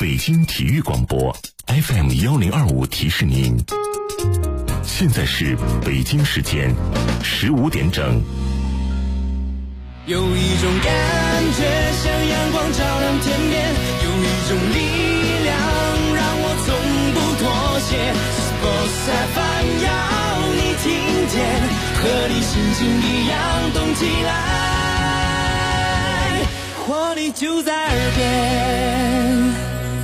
北京体育广播 FM1025提示您，现在是北京时间15点整。 有一种感觉像阳光照亮天边，有一种力量让我从不妥协。Sports FM 要你听见，和你心情一样动起来，活力就在耳边。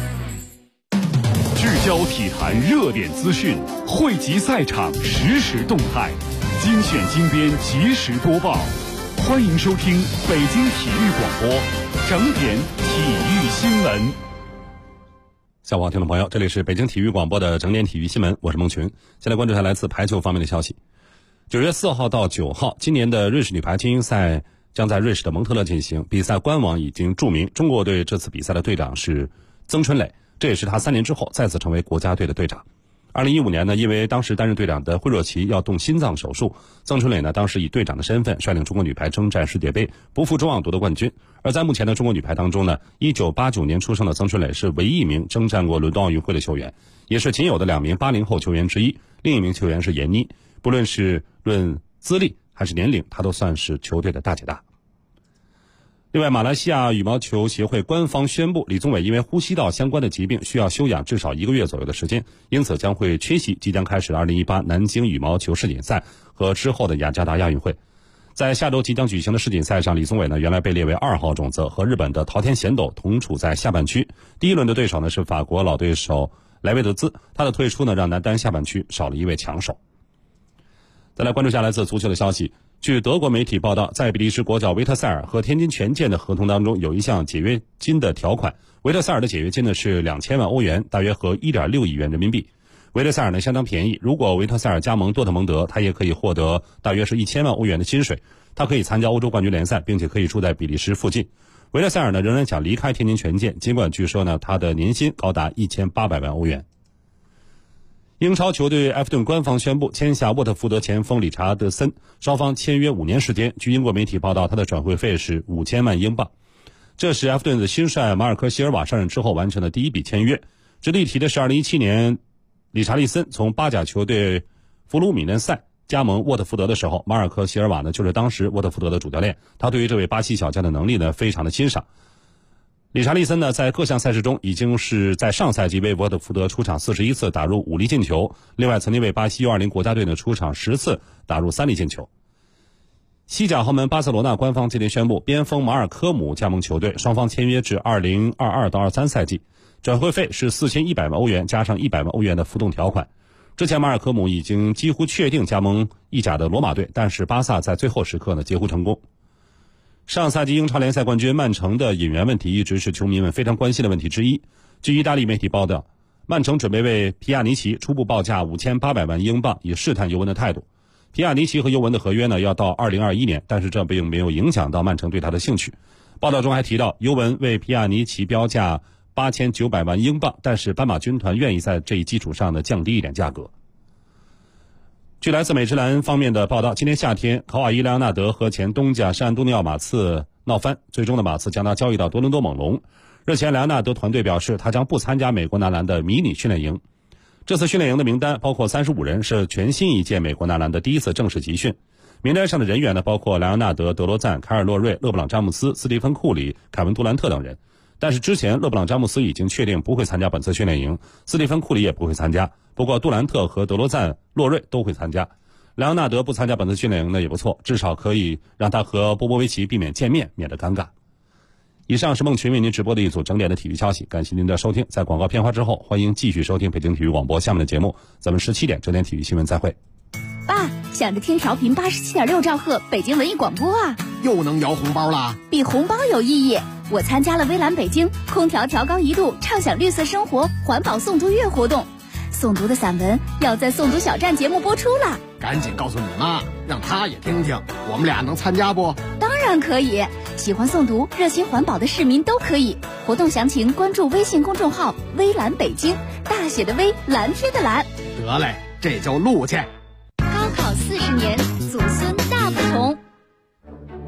聚焦体坛热点资讯，汇集赛场实时动态，精选精编即时播报。欢迎收听北京体育广播整点体育新闻。 下午好，听众朋友，这里是北京体育广播的整点体育新闻，我是孟群。先来关注一下来自排球方面的消息。9月4号到9号，今年的瑞士女排精英赛将在瑞士的蒙特勒进行。比赛官网已经注明，中国队这次比赛的队长是曾春蕾，这也是他3年之后再次成为国家队的队长。2015年呢，因为当时担任队长的惠若琪要动心脏手术，曾春蕾呢当时以队长的身份率领中国女排征战世界杯，不负众望夺得冠军。而在目前的中国女排当中呢，1989年出生的曾春蕾是唯一一名征战过伦敦奥运会的球员，也是仅有的2名80后球员之一。另一名球员是闫妮，不论是论资历还是年龄，她都算是球队的大姐大。另外，马来西亚羽毛球协会官方宣布，李宗伟因为呼吸道相关的疾病需要休养至少1个月左右的时间，因此将会缺席即将开始的2018南京羽毛球世锦赛和之后的雅加达亚运会。在下周即将举行的世锦赛上，李宗伟呢原来被列为2号种子，和日本的桃田贤斗同处在下半区。第一轮的对手呢是法国老对手莱维德兹，他的退出呢让男单下半区少了一位强手。再来关注下来自足球的消息。据德国媒体报道，在比利时国脚维特塞尔和天津权健的合同当中有一项解约金的条款，维特塞尔的解约金呢是2000万欧元，大约合1.6亿元人民币。维特塞尔呢相当便宜，如果维特塞尔加盟多特蒙德，他也可以获得大约是1000万欧元的薪水，他可以参加欧洲冠军联赛，并且可以住在比利时附近。维特塞尔呢仍然想离开天津权健，尽管据说呢他的年薪高达1800万欧元。英超球队埃弗顿官方宣布签下沃特福德前锋理查德森，双方签约5年时间。据英国媒体报道，他的转会费是5000万英镑。这是埃弗顿的新帅马尔科希尔瓦上任之后完成的第一笔签约。值得一提的是，2017年理查利森从巴甲球队弗鲁米嫩塞加盟沃特福德的时候，马尔科希尔瓦呢就是当时沃特福德的主教练，他对于这位巴西小将的能力呢非常的欣赏。理查利森呢，在各项赛事中已经是在上赛季为沃特福德出场41次，打入5粒进球。另外，曾经为巴西U20国家队呢出场10次，打入3粒进球。西甲豪门巴塞罗那官方今天宣布，边锋马尔科姆加盟球队，双方签约至2022到23赛季，转会费是4100万欧元，加上100万欧元的浮动条款。之前马尔科姆已经几乎确定加盟意甲的罗马队，但是巴萨在最后时刻呢截胡成功。上赛季英超联赛冠军曼城的引援问题一直是球迷们非常关心的问题之一。据意大利媒体报道，曼城准备为皮亚尼奇初步报价5800万英镑，以试探尤文的态度。皮亚尼奇和尤文的合约呢要到2021年，但是这并没有影响到曼城对他的兴趣。报道中还提到，尤文为皮亚尼奇标价8900万英镑，但是斑马军团愿意在这一基础上呢降低一点价格。据来自美职篮方面的报道，今年夏天考瓦伊·莱昂纳德和前东家圣安东尼奥马刺闹翻，最终的马刺将他交易到多伦多猛龙。日前莱昂纳德团队表示，他将不参加美国男篮的迷你训练营。这次训练营的名单包括35人，是全新一届美国男篮的第一次正式集训。名单上的人员呢，包括莱昂纳德、德罗赞、凯尔洛瑞、勒布朗詹姆斯、斯蒂芬库里、凯文杜兰特等人。但是之前勒布朗詹姆斯已经确定不会参加本次训练营，斯蒂芬库里也不会参加，不过杜兰特和德罗赞、洛瑞都会参加。莱昂纳德不参加本次训练营呢也不错，至少可以让他和波波维奇避免见面，免得尴尬。以上是孟群为您直播的一组整点的体育消息，感谢您的收听。在广告片花之后，欢迎继续收听北京体育广播下面的节目，咱们17点整点体育新闻再会。 爸，想着听调频87.6兆赫北京文艺广播啊， 又能摇红包啦？ 比红包有意义。我参加了微蓝北京空调调高1度畅享绿色生活环保诵读月活动，诵读的散文要在诵读小站节目播出了。 赶紧告诉你妈，让她也听听，我们俩能参加不？ 当然可以，喜欢诵读热心环保的市民都可以。活动详情关注微信公众号微蓝北京，大写的微，蓝天的蓝。 得嘞，这就录去。 高考40年，祖孙大不同。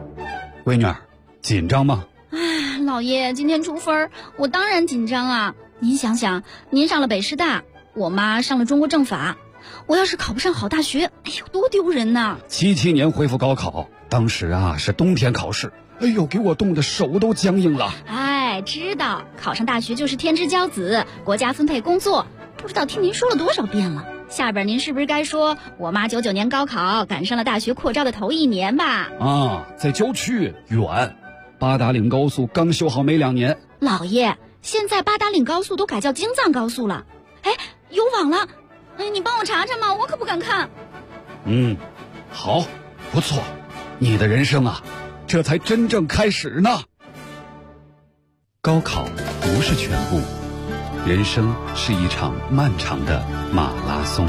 闺女儿，紧张吗？ 老爷，今天出分，我当然紧张啊。 您想想，您上了北师大，我妈上了中国政法，我要是考不上好大学，哎呦，多丢人呐 ！77年恢复高考，当时啊是冬天考试，哎呦，给我冻得手都僵硬了。 哎，知道考上大学就是天之骄子，国家分配工作，不知道听您说了多少遍了。下边您是不是该说我妈99年高考赶上了大学扩招的头1年吧？ 啊，在郊区远，八达岭高速刚修好没2年。 老爷，现在八达岭高速都改叫京藏高速了，哎，有网了，哎，你帮我查查嘛，我可不敢看。 好，不错，你的人生啊，这才真正开始呢。高考不是全部，人生是一场漫长的马拉松。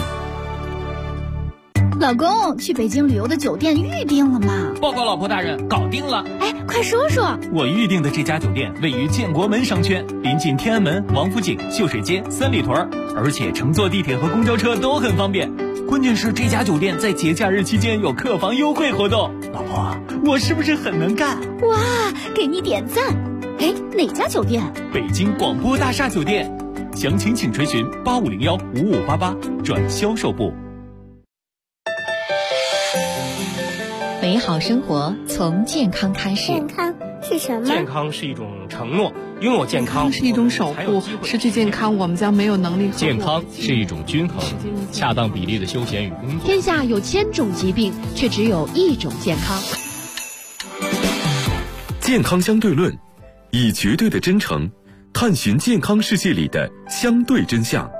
老公，去北京旅游的酒店预定了吗？ 报告老婆大人，搞定了。 哎，快说说。 我预定的这家酒店位于建国门商圈，临近天安门、王府井、秀水街、三里屯，而且乘坐地铁和公交车都很方便。关键是这家酒店在节假日期间有客房优惠活动。老婆，我是不是很能干？ 哇，给你点赞。哎，哪家酒店？ 北京广播大厦酒店。详情请垂询8501-5588转销售部。 美好生活从健康开始。 健康是什么？ 健康是一种承诺，拥有健康是一种守护，失去健康我们将没有能力。 健康是一种均衡，恰当比例的休闲与工作。 天下有1000种疾病，却只有1种健康。 健康相对论，以绝对的真诚探寻健康世界里的相对真相。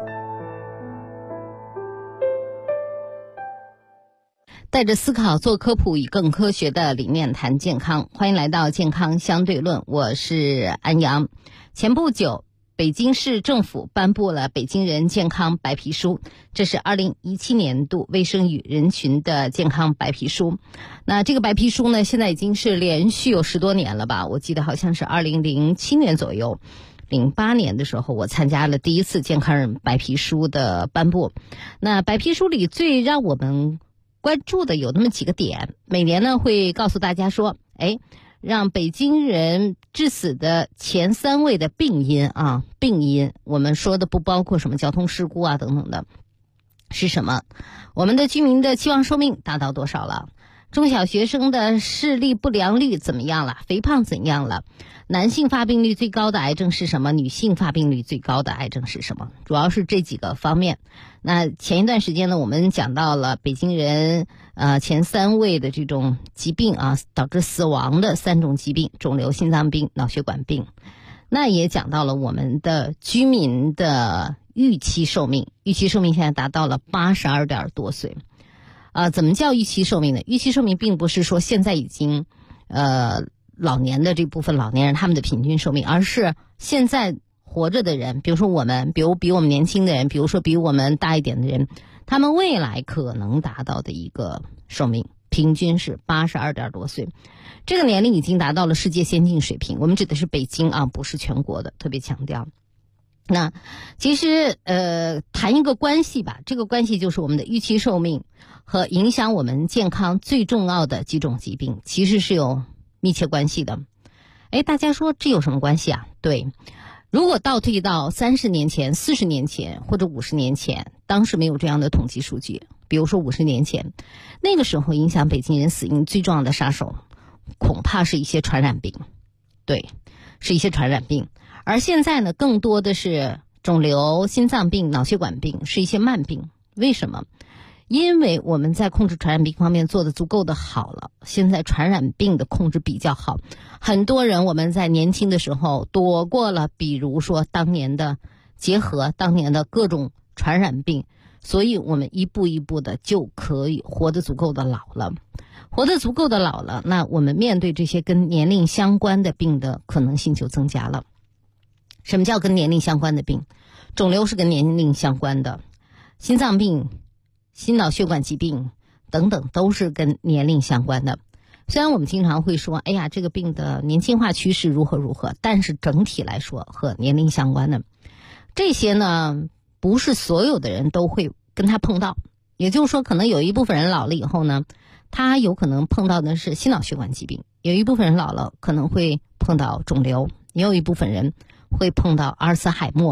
带着思考做科普，以更科学的理念谈健康。欢迎来到健康相对论，我是安阳。前不久，北京市政府颁布了北京人健康白皮书，这是2017年度卫生与人群的健康白皮书。那这个白皮书呢，现在已经是连续有10多年了吧，我记得好像是2007年左右08年的时候，我参加了第一次健康人白皮书的颁布。那白皮书里最让我们关注的有那么几个点，每年呢会告诉大家说，让北京人致死的前3位的病因，我们说的不包括什么交通事故啊等等的，是什么？我们的居民的期望寿命达到多少了？中小学生的视力不良率怎么样了？肥胖怎样了？男性发病率最高的癌症是什么？女性发病率最高的癌症是什么？主要是这几个方面。那前一段时间呢，我们讲到了北京人前3位的这种疾病啊，导致死亡的3种疾病：肿瘤、心脏病、脑血管病。那也讲到了我们的居民的预期寿命，预期寿命现在达到了82点多岁。怎么叫预期寿命呢？预期寿命并不是说现在已经老年的这部分老年人他们的平均寿命，而是现在活着的人，比如说我们，比我们年轻的人，比如说比我们大一点的人，他们未来可能达到的一个寿命平均是82点多岁。这个年龄已经达到了世界先进水平，我们指的是北京啊，不是全国的，特别强调。那其实谈一个关系吧，这个关系就是我们的预期寿命和影响我们健康最重要的几种疾病其实是有密切关系的。大家说这有什么关系啊？对，如果倒退到30年前、40年前或者50年前，当时没有这样的统计数据，比如说50年前，那个时候影响北京人死因最重要的杀手恐怕是一些传染病，对，是一些传染病。而现在呢，更多的是肿瘤、心脏病、脑血管病，是一些慢病。为什么？因为我们在控制传染病方面做得足够的好了，现在传染病的控制比较好，很多人我们在年轻的时候躲过了，比如说当年的结核，当年的各种传染病，所以我们一步一步的就可以活得足够的老了。活得足够的老了，那我们面对这些跟年龄相关的病的可能性就增加了。什么叫跟年龄相关的病？肿瘤是跟年龄相关的，心脏病、心脑血管疾病等等都是跟年龄相关的。虽然我们经常会说，这个病的年轻化趋势如何如何，但是整体来说和年龄相关的这些呢，不是所有的人都会跟他碰到。也就是说，可能有一部分人老了以后呢，他有可能碰到的是心脑血管疾病，有一部分人老了可能会碰到肿瘤，也有一部分人会碰到阿尔茨海默，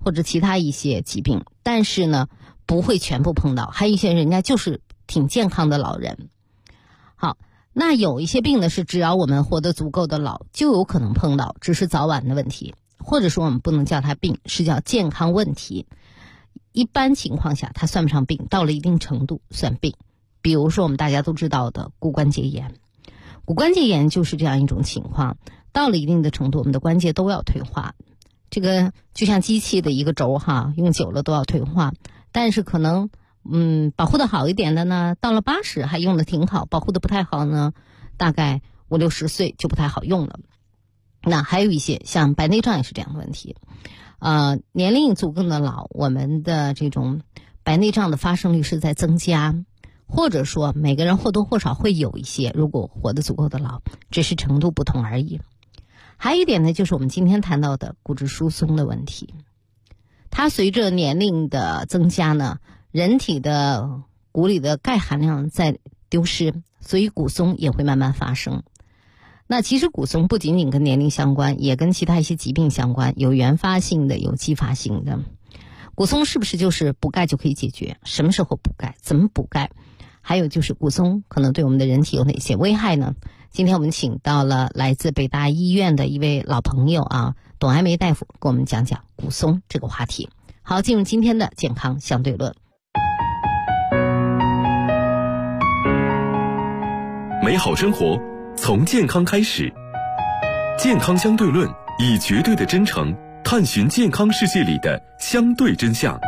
或者其他一些疾病，但是呢不会全部碰到，还有一些人家就是挺健康的老人。好，那有一些病呢是只要我们活得足够的老就有可能碰到，只是早晚的问题，或者说我们不能叫它病，是叫健康问题。一般情况下它算不上病，到了一定程度算病。比如说我们大家都知道的骨关节炎，骨关节炎就是这样一种情况，到了一定的程度我们的关节都要退化，这个就像机器的一个轴用久了都要退化。但是可能保护的好一点的呢，到了80还用的挺好，保护的不太好呢，大概50、60岁就不太好用了。那还有一些像白内障也是这样的问题，年龄足够的老，我们的这种白内障的发生率是在增加，或者说每个人或多或少会有一些，如果活得足够的老，只是程度不同而已。还有一点呢，就是我们今天谈到的骨质疏松的问题，它随着年龄的增加呢，人体的骨里的钙含量在丢失，所以骨松也会慢慢发生。那其实骨松不仅仅跟年龄相关，也跟其他一些疾病相关，有原发性的，有继发性的。骨松是不是就是补钙就可以解决？什么时候补钙？怎么补钙？还有就是骨松可能对我们的人体有哪些危害呢？今天我们请到了来自北大医院的一位老朋友董爱梅大夫，给我们讲讲骨松这个话题。好，进入今天的健康相对论。 美好生活从健康开始，健康相对论以绝对的真诚探寻健康世界里的相对真相。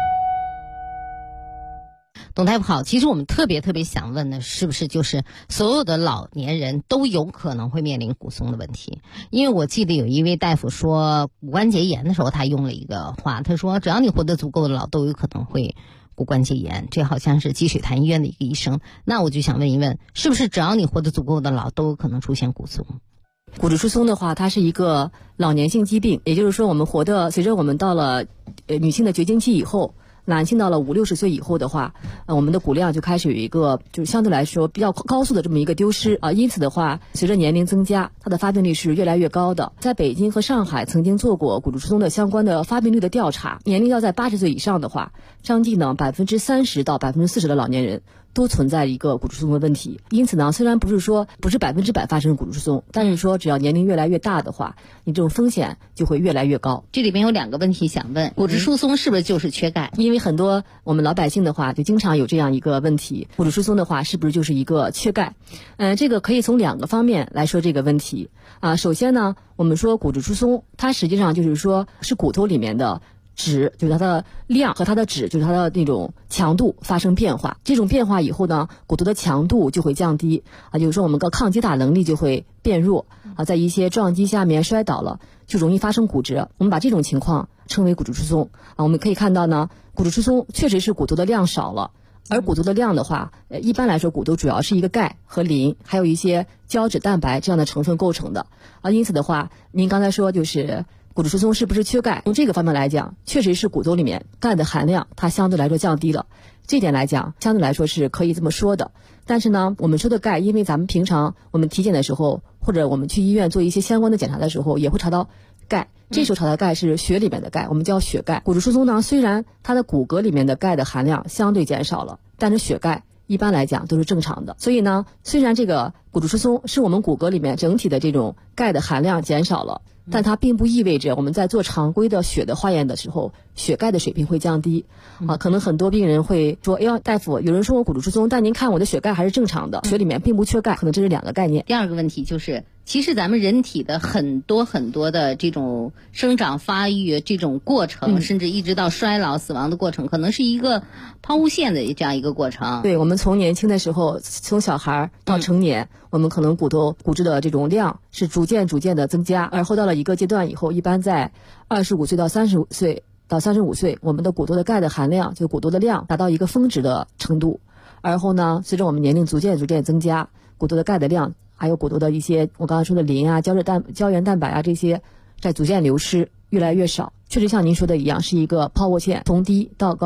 董大夫好，其实我们特别想问的是不是就是所有的老年人都有可能会面临骨松的问题？因为我记得有一位大夫说骨关节炎的时候，他用了一个话，他说只要你活得足够的老都有可能会骨关节炎，这好像是积水潭医院的一个医生。那我就想问一问，是不是只要你活得足够的老都有可能出现骨松？ 骨质疏松的话，它是一个老年性疾病，也就是说我们随着我们到了女性的绝经期以后，男性到了50、60岁以后的话，我们的骨量就开始有一个就是相对来说比较高速的这么一个丢失因此的话，随着年龄增加，它的发病率是越来越高的。在北京和上海曾经做过骨质疏松的相关的发病率的调查，年龄要在80岁以上的话，将近呢30%到40%的老年人都存在一个骨质疏松的问题。因此呢，虽然不是100%发生骨质疏松，但是说只要年龄越来越大的话，你这种风险就会越来越高。 这里边有2个问题想问，骨质疏松是不是就是缺钙？ 因为很多我们老百姓的话就经常有这样一个问题，骨质疏松的话是不是就是一个缺钙？这个可以从2个方面来说这个问题首先呢，我们说骨质疏松，它实际上就是说是骨头里面的质，就是它的量和它的质，就是它的那种强度发生变化。这种变化以后呢，骨头的强度就会降低就是说我们的抗击打能力就会变弱在一些撞击下面摔倒了，就容易发生骨折。我们把这种情况称为骨质疏松我们可以看到呢，骨质疏松确实是骨头的量少了。而骨头的量的话，一般来说骨头主要是一个钙和磷，还有一些胶质蛋白这样的成分构成的因此的话，您刚才说就是骨质疏松是不是缺钙？从这个方面来讲，确实是骨头里面钙的含量它相对来说降低了，这点来讲相对来说是可以这么说的。但是呢，我们说的钙，因为咱们平常我们体检的时候，或者我们去医院做一些相关的检查的时候，也会查到钙，这时候查到钙是血里面的钙，我们叫血钙。骨质疏松呢，虽然它的骨骼里面的钙的含量相对减少了，但是血钙一般来讲都是正常的。所以呢，虽然这个骨质疏松是我们骨骼里面整体的这种钙的含量减少了，但它并不意味着我们在做常规的血的化验的时候，血钙的水平会降低可能很多病人会说，哎呀，大夫，有人说我骨质疏松，但您看我的血钙还是正常的，血里面并不缺钙，可能这是2个概念。 第2个问题就是其实咱们人体的很多的这种生长发育这种过程甚至一直到衰老死亡的过程，可能是一个抛物线的这样一个过程。 对，我们从年轻的时候，从小孩到成年我们可能骨质的这种量是逐渐的增加，而后到了一个阶段以后，一般在25岁到35岁到35岁，我们的骨头的钙的含量，就骨头的量达到一个峰值的程度。而后呢，随着我们年龄逐渐增加，骨头的钙的量还有骨头的一些我刚才说的磷胶原蛋白这些在逐渐流失，越来越少。确实像您说的一样，是一个抛物线，从低到高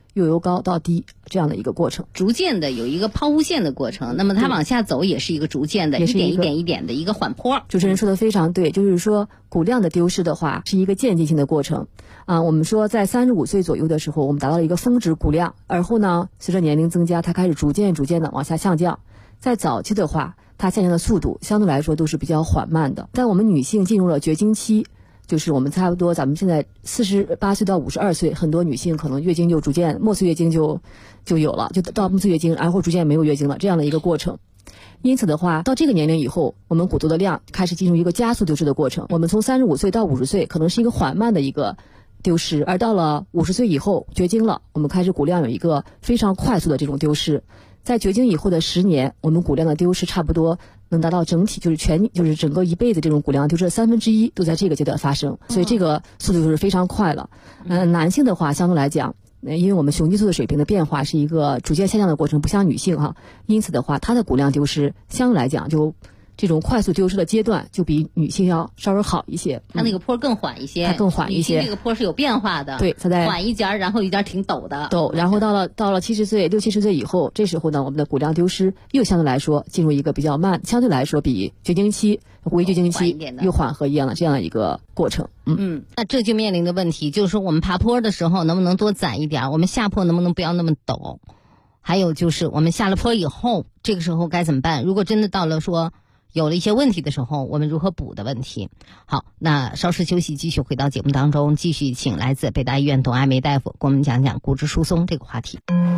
由高到低这样的一个过程， 逐渐的有一个抛物线的过程。那么它往下走也是一个逐渐的，一点一点一点的一个缓坡。 主持人说的非常对，就是说骨量的丢失的话是一个渐进性的过程啊。我们说在35岁左右的时候，我们达到了一个峰值骨量，而后呢，随着年龄增加，它开始逐渐的往下下降。在早期的话，它下降的速度相对来说都是比较缓慢的。但我们女性进入了绝经期，就是我们差不多咱们现在48岁到52岁，很多女性可能月经就逐渐末次月经就有了，就到末次月经，然后逐渐没有月经了这样的一个过程。因此的话，到这个年龄以后，我们骨头的量开始进入一个加速丢失的过程。我们从35岁到50岁可能是一个缓慢的一个丢失，而到了50岁以后绝经了，我们开始骨量有一个非常快速的这种丢失。在绝经以后的10年，我们骨量的丢失差不多能达到整体就是整个一辈子这种骨量丢失的1/3都在这个阶段发生，所以这个速度就是非常快了。男性的话相对来讲，因为我们雄激素的水平的变化是一个逐渐下降的过程，不像女性哈，因此的话，它的骨量丢失相对来讲就这种快速丢失的阶段就比女性要稍微好一些， 它那个坡更缓一些， 它更缓一些。 这个坡是有变化的， 对，它在缓一截，然后一截挺陡的， 然后到了70岁、60-70岁以后，这时候呢，我们的骨量丢失又相对来说进入一个比较慢，相对来说比绝经期、微绝经期又缓和一样的这样的一个过程。 那这就面临的问题就是说，我们爬坡的时候能不能多攒一点，我们下坡能不能不要那么陡？还有就是我们下了坡以后，这个时候该怎么办？如果真的到了说有了一些问题的时候，我们如何补的问题。好，那稍事休息，继续回到节目当中，继续请来自北大医院董爱梅大夫给我们讲讲骨质疏松这个话题。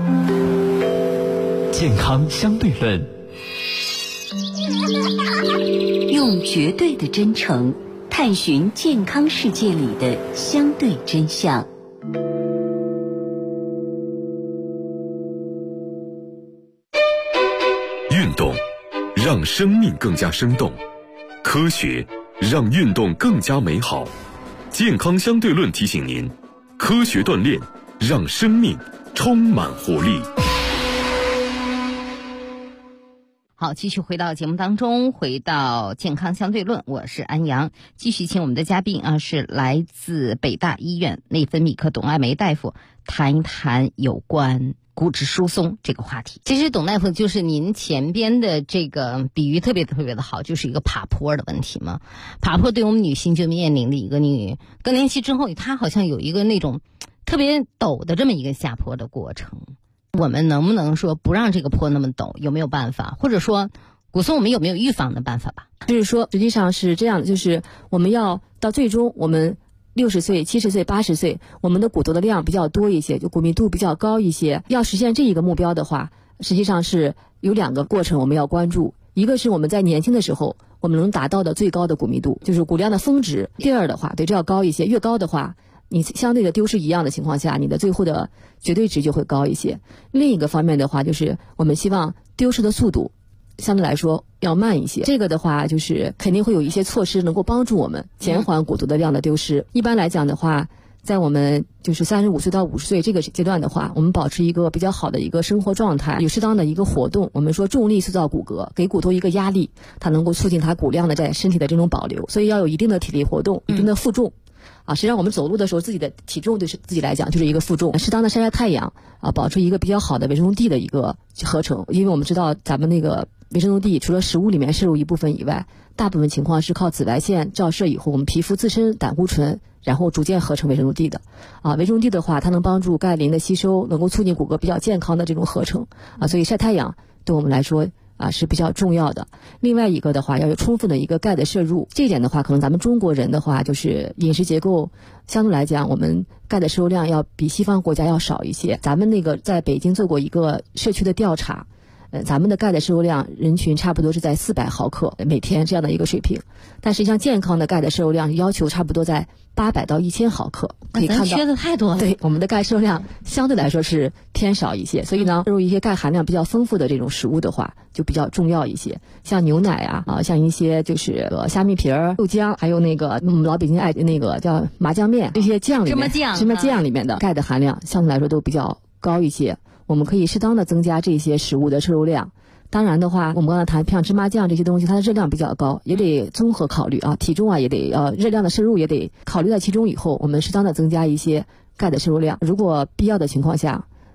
健康相对论， 用绝对的真诚探寻健康世界里的相对真相。 运动让生命更加生动，科学让运动更加美好。健康相对论提醒您，科学锻炼让生命充满活力。 好，继续回到节目当中，回到健康相对论，我是安阳。继续请我们的嘉宾是来自北大医院内分泌科董爱梅大夫，谈一谈有关骨质疏松这个话题。其实董大夫就是您前边的这个比喻特别的好，就是一个爬坡的问题嘛。爬坡对我们女性就面临的一个你更年期之后，它好像有一个那种特别陡的这么一个下坡的过程。我们能不能说不让这个坡那么陡？有没有办法？或者说骨松我们有没有预防的办法吧？ 就是说实际上是这样的，就是我们要到最终我们60岁、70岁、80岁，我们的骨头的量比较多一些，就骨密度比较高一些。要实现这一个目标的话，实际上是有2个过程我们要关注。一个是我们在年轻的时候我们能达到的最高的骨密度，就是骨量的峰值。第二的话，对，这要高一些，越高的话你相对的丢失一样的情况下，你的最后的绝对值就会高一些。另一个方面的话，就是我们希望丢失的速度相对来说要慢一些。这个的话，就是肯定会有一些措施能够帮助我们减缓骨头的量的丢失。一般来讲的话，在我们就是35岁到50岁这个阶段的话，我们保持一个比较好的一个生活状态，有适当的一个活动。我们说重力塑造骨骼，给骨头一个压力，它能够促进它骨量的在身体的这种保留。所以要有一定的体力活动，一定的负重。实际上我们走路的时候，自己的体重对自己来讲就是一个负重。适当的晒晒太阳保持一个比较好的维生素 D 的一个合成。因为我们知道咱们那个维生素 D 除了食物里面摄入一部分以外，大部分情况是靠紫外线照射以后，我们皮肤自身胆固醇然后逐渐合成维生素 D 的。维生素 D 的话，它能帮助钙磷的吸收，能够促进骨骼比较健康的这种合成所以晒太阳对我们来说是比较重要的。另外一个的话，要有充分的一个钙的摄入。这一点的话，可能咱们中国人的话，就是饮食结构相对来讲，我们钙的摄入量要比西方国家要少一些。咱们那个在北京做过一个社区的调查，咱们的钙的摄入量人群差不多是在400毫克每天这样的一个水平，但实际上健康的钙的摄入量要求差不多在800到1000毫克。可以看到缺的太多了。 对，我们的钙摄入量相对来说是偏少一些，所以呢，摄入一些钙含量比较丰富的这种食物的话，就比较重要一些。像牛奶像一些就是虾米皮儿、豆浆，还有那个我们老北京爱那个叫麻酱面，这些酱里面芝麻酱里面的钙的含量相对来说都比较高一些。我们可以适当的增加这些食物的摄入量。当然的话，我们刚才谈像芝麻酱这些东西，它的热量比较高，也得综合考虑体重也得热量的摄入也得考虑在其中以后，我们适当的增加一些钙的摄入量。如果必要的情况下，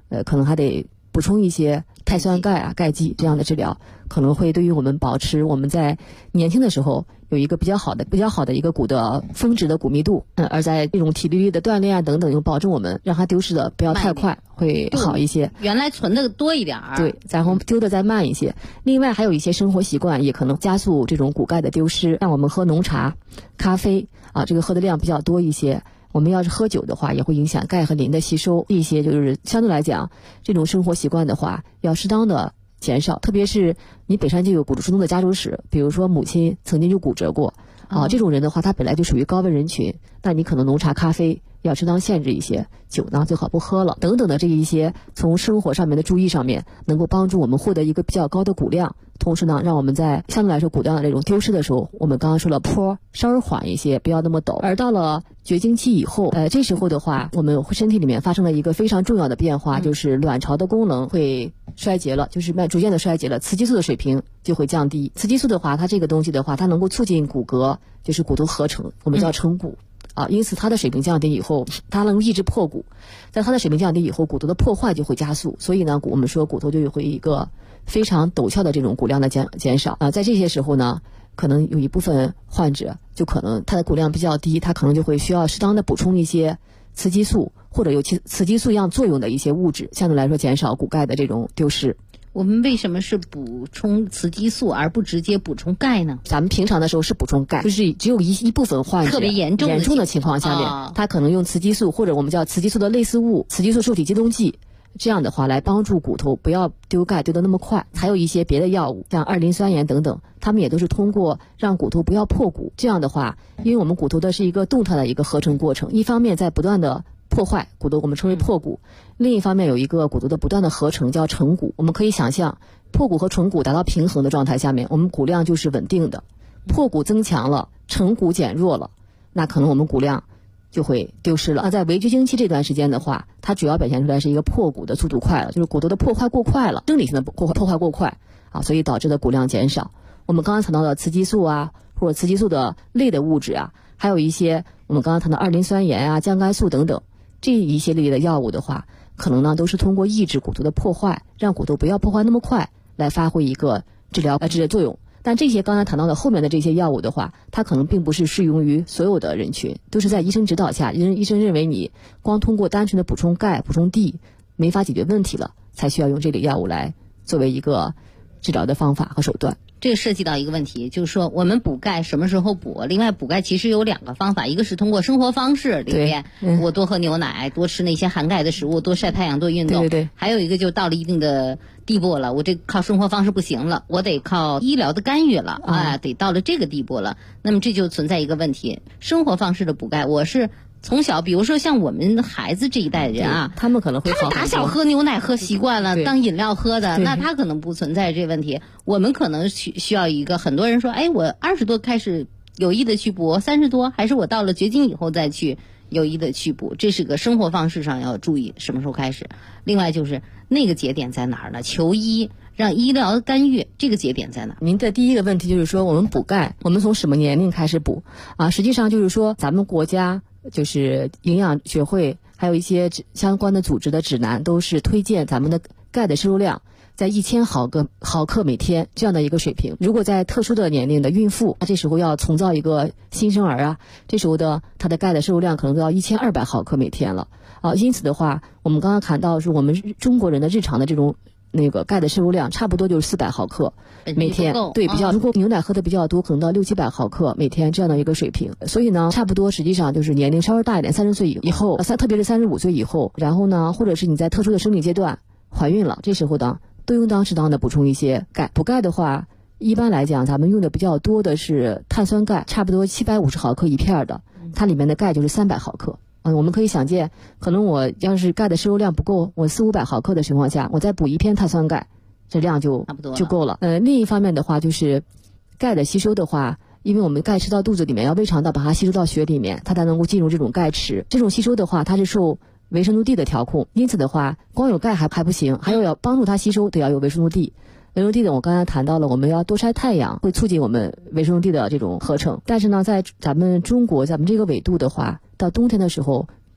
可能还得补充一些碳酸钙啊、钙剂这样的治疗，可能会对于我们保持我们在年轻的时候有一个比较好的一个骨的峰值的骨密度，而在这种体力的锻炼啊等等，又保证我们让它丢失的不要太快，会好一些。 原来存的多一点儿， 对，然后丢的再慢一些。另外还有一些生活习惯也可能加速这种骨钙的丢失，像我们喝浓茶、咖啡啊，这个喝的量比较多一些。我们要是喝酒的话，也会影响钙和磷的吸收。一些就是相对来讲，这种生活习惯的话，要适当的减少。特别是你本身就有骨质疏松的家族史，比如说母亲曾经就骨折过啊，这种人的话，他本来就属于高危人群，那你可能浓茶、咖啡要适当限制一些，酒呢最好不喝了，等等的这一些从生活上面的注意上面，能够帮助我们获得一个比较高的骨量。同时呢，让我们在相对来说骨量的这种丢失的时候，我们刚刚说了坡稍微缓一些，不要那么陡。而到了绝经期以后，这时候的话，我们身体里面发生了一个非常重要的变化，就是卵巢的功能会衰竭了，就是逐渐的衰竭了，雌激素的水平就会降低。雌激素的话，它这个东西的话，它能够促进骨骼，就是骨头合成，我们叫成骨。因此它的水平降低以后，它能抑制破骨，在它的水平降低以后，骨头的破坏就会加速，所以呢，我们说骨头就会一个非常陡峭的这种骨量的减少在这些时候呢，可能有一部分患者就可能他的骨量比较低，他可能就会需要适当的补充一些雌激素或者有雌激素一样作用的一些物质，相对来说减少骨钙的这种丢失。 我们为什么是补充雌激素而不直接补充钙呢？ 咱们平常的时候是补充钙，就是只有一部分患者特别严重的情况下面，他可能用雌激素或者我们叫雌激素的类似物、雌激素受体激动剂，这样的话来帮助骨头不要丢钙丢得那么快。还有一些别的药物，像二磷酸盐等等，他们也都是通过让骨头不要破骨。这样的话，因为我们骨头的是一个动态的一个合成过程，一方面在不断的破坏骨头，我们称为破骨，另一方面有一个骨头的不断的合成叫成骨。我们可以想象，破骨和成骨达到平衡的状态下面，我们骨量就是稳定的。破骨增强了，成骨减弱了，那可能我们骨量就会丢失了。在围绝经期这段时间的话，它主要表现出来是一个破骨的速度快了，就是骨头的破坏过快了，生理性的破坏过快所以导致的骨量减少。我们刚刚谈到的雌激素啊，或者雌激素的类的物质啊，还有一些我们刚刚谈到二磷酸盐啊、降肝素等等，这一系列的药物的话，可能呢都是通过抑制骨头的破坏，让骨头不要破坏那么快，来发挥一个治疗作用。但这些刚才谈到的后面的这些药物的话，它可能并不是适用于所有的人群，都是在医生指导下，医生认为你光通过单纯的补充钙、补充 D 没法解决问题了，才需要用这类药物来作为一个治疗的方法和手段。 这个涉及到一个问题，就是说我们补钙什么时候补？另外补钙其实有两个方法，一个是通过生活方式里面，我多喝牛奶，多吃那些含钙的食物，多晒太阳，多运动。 对。 还有一个就到了一定的地步了，我这靠生活方式不行了，我得靠医疗的干预了得到了这个地步了。那么这就存在一个问题，生活方式的补钙，我是从小，比如说像我们孩子这一代人啊， 他们可能会他们打小喝牛奶喝习惯了，当饮料喝的，那他可能不存在这问题。我们可能需要一个，很多人说，我20多开始有意的去补，30多还是我到了绝经以后再去有意的去补，这是个生活方式上要注意什么时候开始。另外就是那个节点在哪儿呢？求医。让医疗干预，这个节点在哪？ 您的第一个问题就是说，我们补钙，我们从什么年龄开始补实际上就是说，咱们国家就是营养学会，还有一些相关的组织的指南，都是推荐咱们的钙的摄入量在1000毫克每天这样的一个水平。如果在特殊的年龄的孕妇，这时候要重造一个新生儿这时候的它的钙的摄入量可能都要1200毫克每天了因此的话，我们刚刚谈到是我们中国人的日常的这种那个钙的摄入量差不多就是400毫克每天，对，比较如果牛奶喝的比较多，可能到600-700毫克每天这样的一个水平。所以呢，差不多实际上就是年龄稍微大一点，30岁以后，特别是35岁以后，然后呢，或者是你在特殊的生理阶段怀孕了，这时候呢，都应当适当的补充一些钙。补钙的话，一般来讲，咱们用的比较多的是碳酸钙，差不多750毫克一片的，它里面的钙就是300毫克。我们可以想见，可能我要是钙的摄入量不够，我400-500毫克的情况下，我再补一片碳酸钙，这量就够了。另一方面的话，就是钙的吸收的话，因为我们钙吃到肚子里面，要胃肠道把它吸收到血里面，它才能够进入这种钙池。这种吸收的话，它是受维生素 D 的调控，因此的话，光有钙还不行，还要帮助它吸收，得要有维生素 D。维生素 D 的我刚才谈到了，我们要多晒太阳，会促进我们维生素 D 的这种合成。但是呢，在咱们中国，咱们这个纬度的话，到冬天的时候，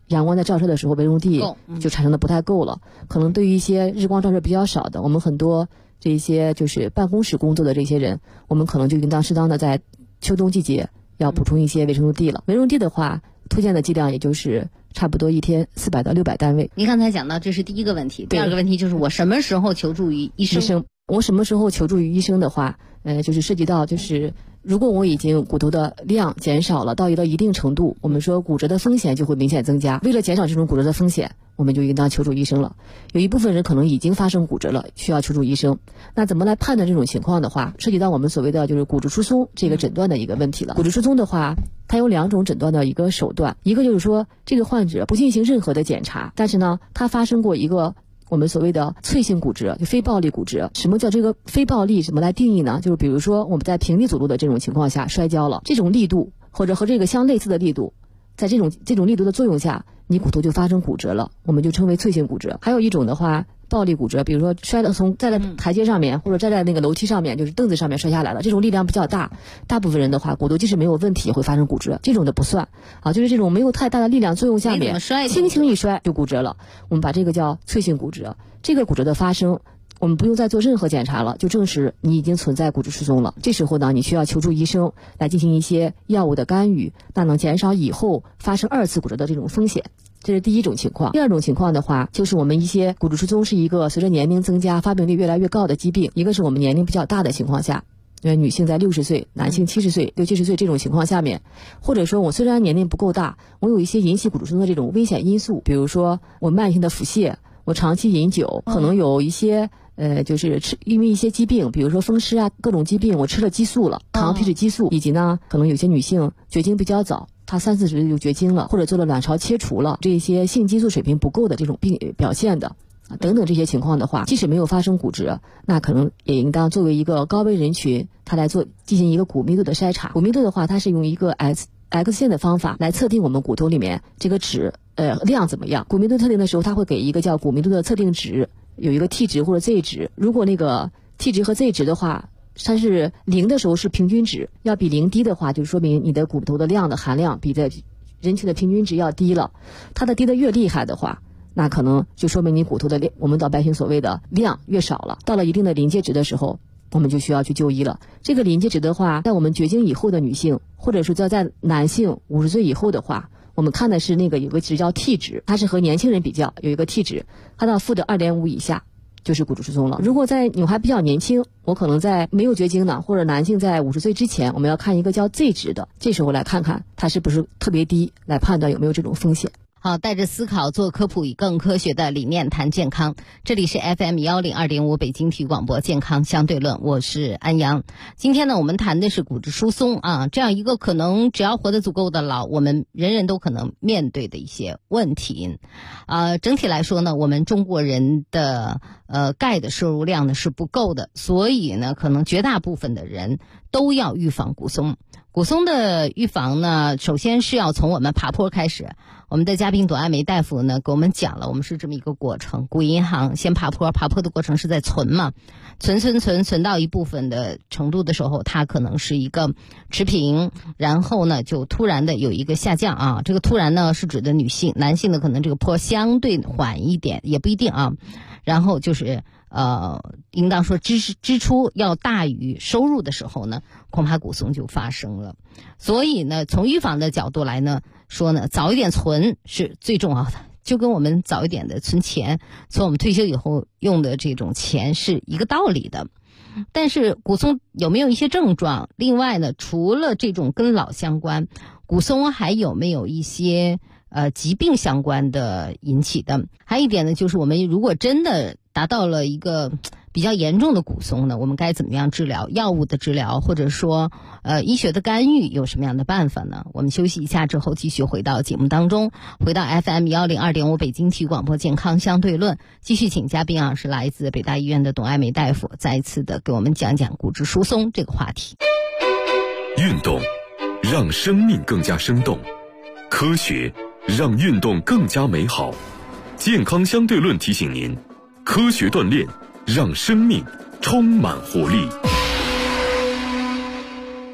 阳光在照射的时候，维生素 D 就产生的不太够了。可能对于一些日光照射比较少的，我们很多这些就是办公室工作的这些人，我们可能就应当适当的在秋冬季节要补充一些维生素 D 了。维生素 D 的话，推荐的剂量也就是差不多一天400到600单位。 您刚才讲到这是第一个问题，第二个问题就是我什么时候求助于医生？ 我什么时候求助于医生的话，就是涉及到就是如果我已经骨头的量减少了到一定程度，我们说骨折的风险就会明显增加。为了减少这种骨折的风险，我们就应当求助医生了。有一部分人可能已经发生骨折了，需要求助医生。那怎么来判断这种情况的话，涉及到我们所谓的就是骨质疏松这个诊断的一个问题了。骨质疏松的话，它有2种诊断的一个手段，一个就是说这个患者不进行任何的检查，但是呢，他发生过一个我们所谓的脆性骨折，就非暴力骨折。什么叫这个非暴力？怎么来定义呢？就是比如说我们在平地走路的这种情况下摔跤了，这种力度或者和这个相类似的力度，在这种力度的作用下，你骨头就发生骨折了，我们就称为脆性骨折。还有一种的话，暴力骨折，比如说摔了站在台阶上面，或者站在那个楼梯上面，就是凳子上面摔下来了，这种力量比较大，大部分人的话骨头即使没有问题也会发生骨折，这种的不算啊，就是这种没有太大的力量作用下面轻轻一摔就骨折了，我们把这个叫脆性骨折。这个骨折的发生，我们不用再做任何检查了，就证实你已经存在骨质疏松了。这时候呢，你需要求助医生来进行一些药物的干预，那能减少以后发生2次骨折的这种风险。这是第一种情况。第二种情况的话，就是我们一些骨质疏松是一个随着年龄增加发病率越来越高的疾病。一个是我们年龄比较大的情况下，女性在60岁，男性70岁、60-70岁这种情况下面，或者说我虽然年龄不够大，我有一些引起骨质疏松的这种危险因素，比如说我慢性的腹泻，我长期饮酒，可能有一些就是因为一些疾病，比如说风湿啊，各种疾病，我吃了激素了，糖皮质激素，以及呢，可能有些女性绝经比较早，她30-40岁就绝经了，或者做了卵巢切除了，这些性激素水平不够的这种病表现的等等这些情况的话，即使没有发生骨折，那可能也应当作为一个高危人群，它来进行一个骨密度的筛查。骨密度的话，它是用一个 X 线的方法来测定我们骨头里面这个质量怎么样。骨密度测定的时候，它会给一个叫骨密度的测定值，有一个 T 值或者 Z 值。如果那个 T 值和 Z 值的话，它是0的时候是平均值，要比0低的话，就说明你的骨头的量的含量比在人群的平均值要低了。它的低的越厉害的话，那可能就说明你骨头的我们老百姓所谓的量越少了。到了一定的临界值的时候，我们就需要去就医了。这个临界值的话，在我们绝经以后的女性，或者是在男性50岁以后的话，我们看的是那个有个值叫 T 值，它是和年轻人比较有一个 T 值，它到负的2.5以下就是骨质疏松了。如果在你还比较年轻，我可能在没有绝经呢，或者男性在50岁之前，我们要看一个叫 Z 值的，这时候来看看它是不是特别低，来判断有没有这种风险。 好，带着思考做科普，以更科学的理念谈健康。这里是 FM102.5 北京体育广播健康相对论，我是安阳。今天呢，我们谈的是骨质疏松啊，这样一个可能只要活得足够的老，我们人人都可能面对的一些问题。整体来说呢，我们中国人的钙的摄入量呢是不够的，所以呢，可能绝大部分的人都要预防骨松。骨松的预防呢，首先是要从我们爬坡开始。我们的嘉宾董爱梅大夫呢给我们讲了，我们是这么一个过程。古银行先爬坡，爬坡的过程是在存嘛，存到一部分的程度的时候，它可能是一个持平，然后呢就突然的有一个下降啊。这个突然呢是指的女性，男性的可能这个坡相对缓一点，也不一定啊。然后就是应当说支出要大于收入的时候呢，恐怕骨松就发生了。所以呢，从预防的角度来呢说呢，早一点存是最重要的，就跟我们早一点的存钱，从我们退休以后用的这种钱是一个道理的。但是骨松有没有一些症状？另外呢，除了这种跟老相关，骨松还有没有一些疾病相关的引起的？还有一点呢，就是我们如果真的达到了一个比较严重的骨松呢，我们该怎么样治疗？药物的治疗，或者说医学的干预有什么样的办法呢？我们休息一下之后继续回到节目当中，回到 FM102.5 北京体育广播健康相对论，继续请嘉宾是来自北大医院的董爱梅大夫，再一次的给我们讲讲骨质疏松这个话题。 运动让生命更加生动，科学让运动更加美好。健康相对论提醒您，科学锻炼让生命充满活力。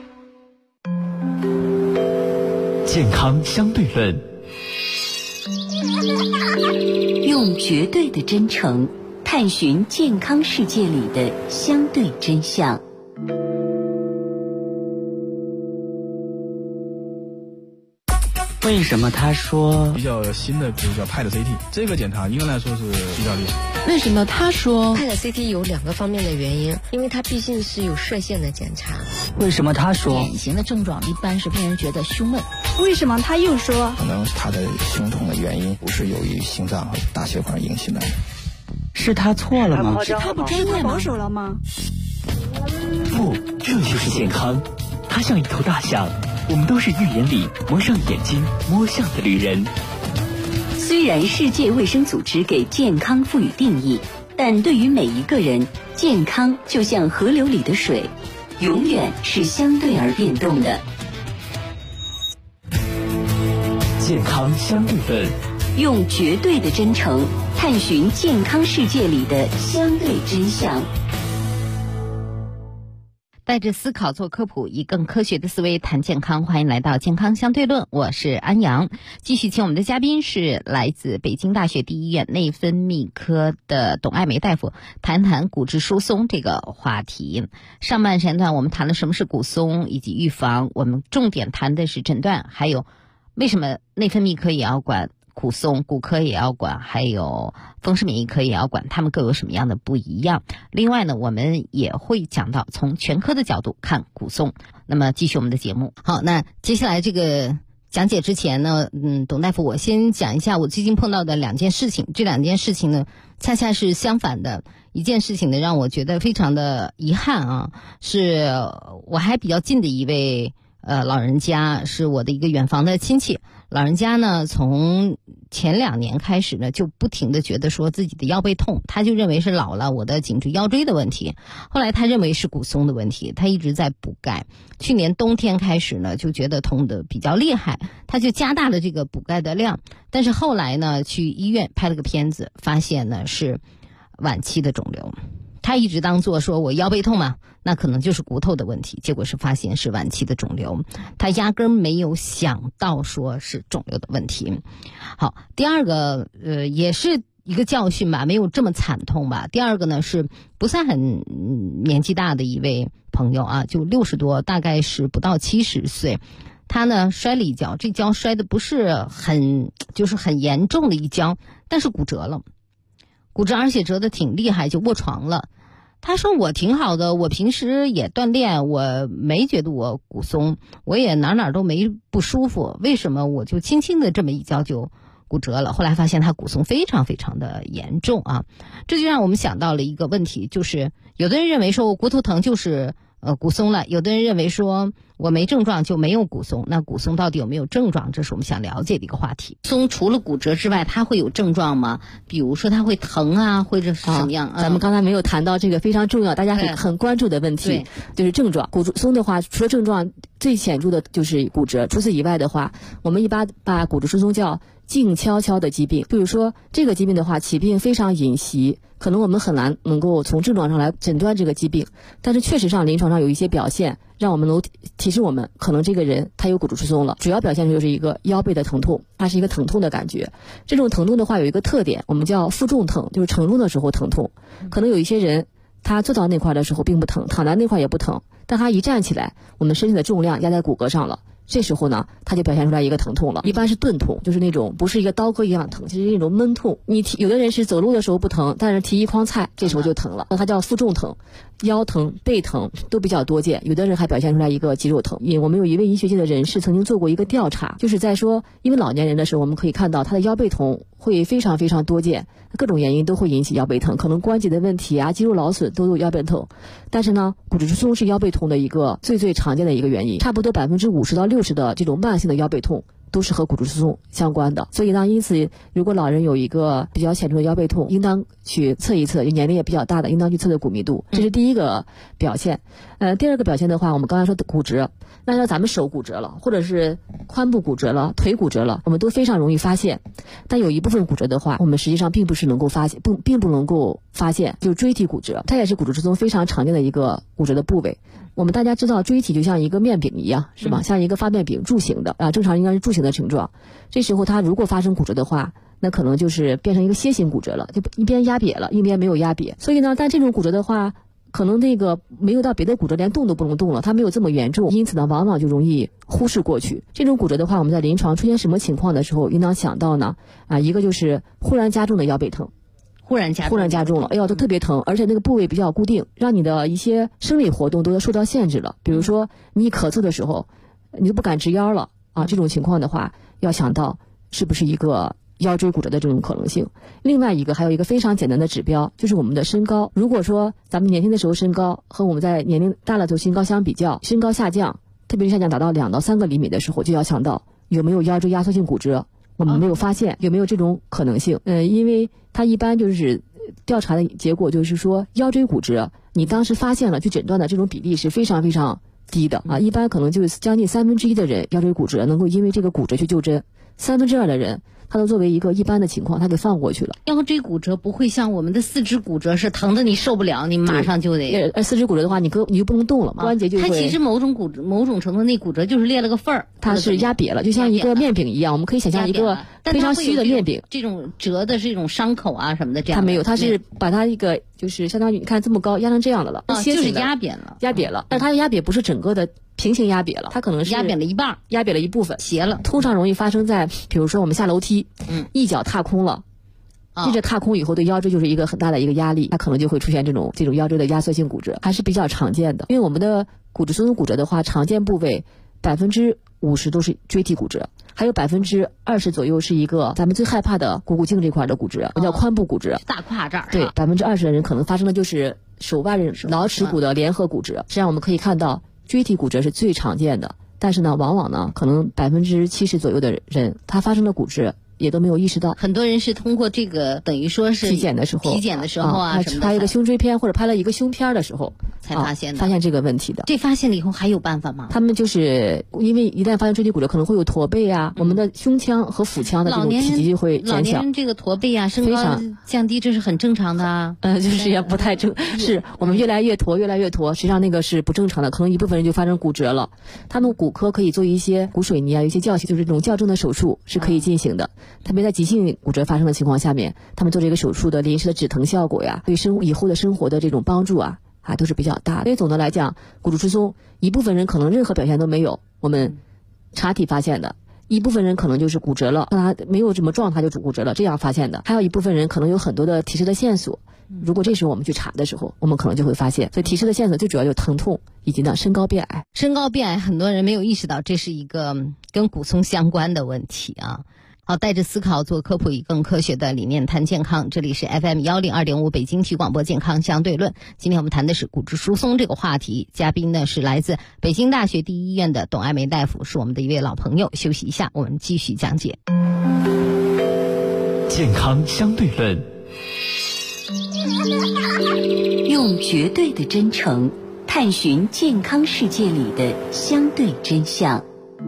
健康相对论。 用绝对的真诚探寻健康世界里的相对真相。 为什么他说比较新的，比如叫 PET CT， 这个检查应该来说是比较厉害。 为什么他说 PET CT 有2个方面的原因，因为它毕竟是有射线的检查。 为什么他说典型的症状一般是病人觉得胸闷。 为什么他又说可能他的胸痛的原因不是由于心脏和大血管引起的？ 是他错了吗？ 是他不专业吗？保守了吗？ 不，这就是健康。它像一头大象，我们都是预言里蒙上眼睛摸象的旅人。 虽然世界卫生组织给健康赋予定义，但对于每一个人，健康就像河流里的水，永远是相对而变动的。 健康相对论， 用绝对的真诚探寻健康世界里的相对真相。 带着思考做科普，以更科学的思维谈健康。欢迎来到健康相对论，我是安阳。继续请我们的嘉宾是来自北京大学第一医院内分泌科的董爱梅大夫，谈谈骨质疏松这个话题。上半时段我们谈了什么是骨松以及预防，我们重点谈的是诊断，还有为什么内分泌科也要管骨松，骨科也要管，还有风湿免疫科也要管，他们各有什么样的不一样。另外呢，我们也会讲到从全科的角度看骨松。那么继续我们的节目。好，那接下来这个讲解之前呢，董大夫，我先讲一下我最近碰到的2件事情。这2件事情呢，恰恰是相反的。一件事情呢，让我觉得非常的遗憾啊，是我还比较近的一位老人家，是我的一个远房的亲戚。老人家呢，从前2年开始呢，就不停的觉得说自己的腰背痛，他就认为是老了，我的颈椎腰椎的问题。后来他认为是骨松的问题，他一直在补钙。去年冬天开始呢，就觉得痛的比较厉害，他就加大了这个补钙的量。但是后来呢，去医院拍了个片子，发现呢是晚期的肿瘤。他一直当作说我腰背痛嘛，那可能就是骨头的问题，结果是发现是晚期的肿瘤，他压根没有想到说是肿瘤的问题。好，第二个也是一个教训吧，没有这么惨痛吧。第二个呢，是不算很年纪大的一位朋友啊，就60多，大概是不到70岁。他呢摔了一跤，这跤摔的不是很严重的一跤，但是骨折了，骨折而且折得挺厉害，就卧床了。他说我挺好的，我平时也锻炼，我没觉得我骨松，我也哪都没不舒服，为什么我就轻轻的这么一跤就骨折了？后来发现他骨松非常非常的严重啊，这就让我们想到了一个问题，就是有的人认为说我骨头疼就是骨松了，有的人认为说我没症状就没有骨松，那骨松到底有没有症状？这是我们想了解的一个话题。松除了骨折之外，它会有症状吗？比如说它会疼啊，或者是什么样？ 咱们刚才没有谈到这个非常重要，大家很关注的问题，就是症状。骨松的话，除了症状最显著的就是骨折，除此以外的话，我们一般把骨质疏松叫静悄悄的疾病。比如说这个疾病的话，起病非常隐习，可能我们很难能够从症状上来诊断这个疾病，但是确实上临床上有一些表现，让我们能提示我们可能这个人他有骨质疏松了。主要表现就是一个腰背的疼痛，它是一个疼痛的感觉。这种疼痛的话有一个特点，我们叫负重疼，就是承重的时候疼痛。可能有一些人他坐到那块的时候并不疼，躺在那块也不疼，但他一站起来，我们身体的重量压在骨骼上了，这时候呢，它就表现出来一个疼痛了。一般是钝痛，就是那种不是一个刀割一样疼，其实是那种闷痛。有的人是走路的时候不疼，但是提一筐菜，这时候就疼了，那它叫负重疼。腰疼、背疼都比较多见，有的人还表现出来一个肌肉疼。我们有一位医学界的人士曾经做过一个调查，就是在说，因为老年人的时候，我们可以看到他的腰背痛会非常非常多见，各种原因都会引起腰背疼，可能关节的问题啊、肌肉劳损都有腰背痛。但是呢，骨质疏松是腰背痛的一个最常见的一个原因，差不多50%到60%的这种慢性的腰背痛都是和骨质疏松相关的。所以呢，因此如果老人有一个比较显著的腰背痛，应当去测一测，年龄也比较大的应当去测测骨密度，这是第一个表现。第二个表现的话，我们刚才说的骨折，那要咱们手骨折了，或者是髋部骨折了、腿骨折了，我们都非常容易发现。但有一部分骨折的话，我们实际上并不能够发现，就是椎体骨折，它也是骨质疏松非常常见的一个骨折的部位。我们大家知道椎体就像一个面饼一样，是吧？像一个发面饼柱形的啊，正常应该是柱形的形状。这时候它如果发生骨折的话， 那可能就是变成一个楔形骨折了，就一边压瘪了，一边没有压瘪。所以呢，但这种骨折的话，可能那个没有到别的骨折连动都不能动了，它没有这么严重，因此呢，往往就容易忽视过去。这种骨折的话，我们在临床出现什么情况的时候，应当想到呢？一个就是忽然加重的腰背疼。 忽然加重了，哎呦，都特别疼，而且那个部位比较固定，让你的一些生理活动都要受到限制了。比如说你咳嗽的时候，你都不敢直腰了啊，这种情况的话，要想到是不是一个腰椎骨折的这种可能性。另外一个还有一个非常简单的指标，就是我们的身高。如果说咱们年轻的时候身高和我们在年龄大了之后身高相比较，身高下降，特别是下降达到2到3个厘米的时候，就要想到有没有腰椎压缩性骨折。我们没有发现有没有这种可能性。因为它一般就是调查的结果就是说，腰椎骨折你当时发现了去诊断的这种比例是非常非常低的啊，一般可能就是将近1/3的人腰椎骨折能够因为这个骨折去就诊，2/3的人他都作为一个一般的情况，他给放过去了。腰椎骨折不会像我们的四肢骨折是疼的你受不了，你马上就得。 四肢骨折的话，你就不能动了嘛，关节就会。 它其实某种程度那骨折就是裂了个缝儿， 它是压瘪了，就像一个面饼一样，我们可以想象一个非常虚的面饼。 这种折的是一种伤口啊什么的这样。 它没有，它是把它一个就是相当于你看这么高压成这样的了， 就是压扁了， 压瘪了。但是它压瘪不是整个的。平行压瘪了，它可能是压扁了一半， 压瘪了一部分， 斜了。 通常容易发生在，比如说我们下楼梯，一脚踏空了，接着踏空以后对腰椎就是一个很大的一个压力，它可能就会出现这种腰椎的压缩性骨折，还是比较常见的。因为我们的骨质疏松骨折的话，常见部位50%都是椎体骨折，还有20%左右是一个咱们最害怕的股骨颈这块的骨折，叫髋部骨折， 大胯这儿。 对，20%的人可能发生的就是手腕桡尺骨的联合骨折。实际上我们可以看到。椎体骨折是最常见的，但是呢，往往呢，可能70%左右的人，他发生的骨折也都没有意识到。 很多人是通过这个，等于说是体检的时候啊，什么拍一个胸椎片或者拍了一个胸片的时候， 才发现这个问题的。 这发现了以后还有办法吗？ 他们就是因为一旦发现椎体骨折，可能会有驼背啊，我们的胸腔和腹腔的这种体积就会减小。 老年人这个驼背啊，身高降低，这是很正常的啊。 就是也不太正，是我们越来越驼，实际上那个是不正常的，可能一部分人就发生骨折了。他们骨科可以做一些骨水泥啊，有一些就是这种矫正的手术是可以进行的，特别在急性骨折发生的情况下面，他们做这个手术的临时的止疼效果呀，对以后的生活的这种帮助啊都是比较大的。所以总的来讲，骨质疏松一部分人可能任何表现都没有，我们查体发现的；一部分人可能就是骨折了，他没有什么状态就骨折了，这样发现的；还有一部分人可能有很多的提示的线索。如果这时候我们去查的时候，我们可能就会发现。所以提示的线索最主要有疼痛以及呢身高变矮。 身高变矮，很多人没有意识到这是一个跟骨松相关的问题啊。好，带着思考做科普，以更科学的理念谈健康。这里是 FM102.5 北京体育广播健康相对论。今天我们谈的是骨质疏松这个话题，嘉宾呢是来自北京大学第一医院的董爱梅大夫，是我们的一位老朋友。休息一下，我们继续讲解健康相对论。 用绝对的真诚探寻健康世界里的相对真相。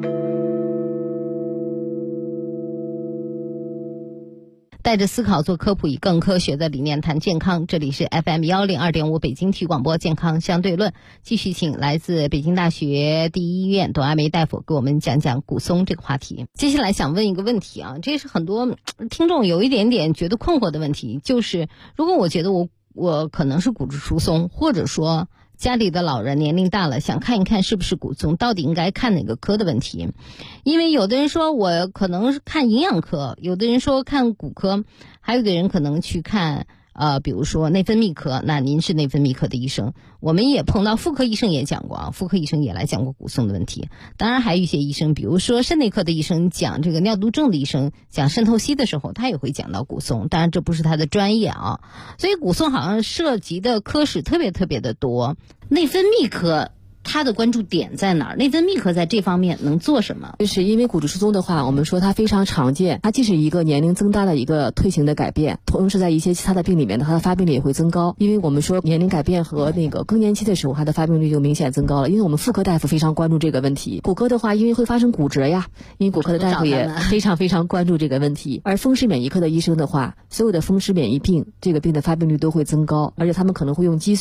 带着思考做科普，以更科学的理念谈健康。这里是 FM102.5 北京体育广播健康相对论，继续请来自北京大学第一医院董爱梅大夫给我们讲讲骨松这个话题。接下来想问一个问题啊，这是很多听众有一点点觉得困惑的问题，就是如果我觉得我可能是骨质疏松，或者说家里的老人年龄大了，想看一看是不是骨松，到底应该看哪个科的问题。因为有的人说我可能是看营养科，有的人说看骨科，还有的人可能去看比如说内分泌科。那您是内分泌科的医生，我们也碰到妇科医生也讲过啊，妇科医生也来讲过骨松的问题。当然还有一些医生，比如说肾内科的医生讲这个尿毒症的医生讲肾透析的时候，他也会讲到骨松，当然这不是他的专业啊。所以骨松好像涉及的科室特别特别的多。内分泌科它的关注点在哪儿？内分泌科在这方面能做什么？ 就是因为骨质疏松的话，我们说它非常常见，它既是一个年龄增大的一个退行的改变，同时在一些其他的病里面，它的发病率也会增高。因为我们说年龄改变和那个更年期的时候，它的发病率就明显增高了。因为我们妇科大夫非常关注这个问题，骨科的话，因为会发生骨折呀，因为骨科的大夫也非常非常关注这个问题。而风湿免疫科的医生的话，所有的风湿免疫病这个病的发病率都会增高，而且他们可能会用激素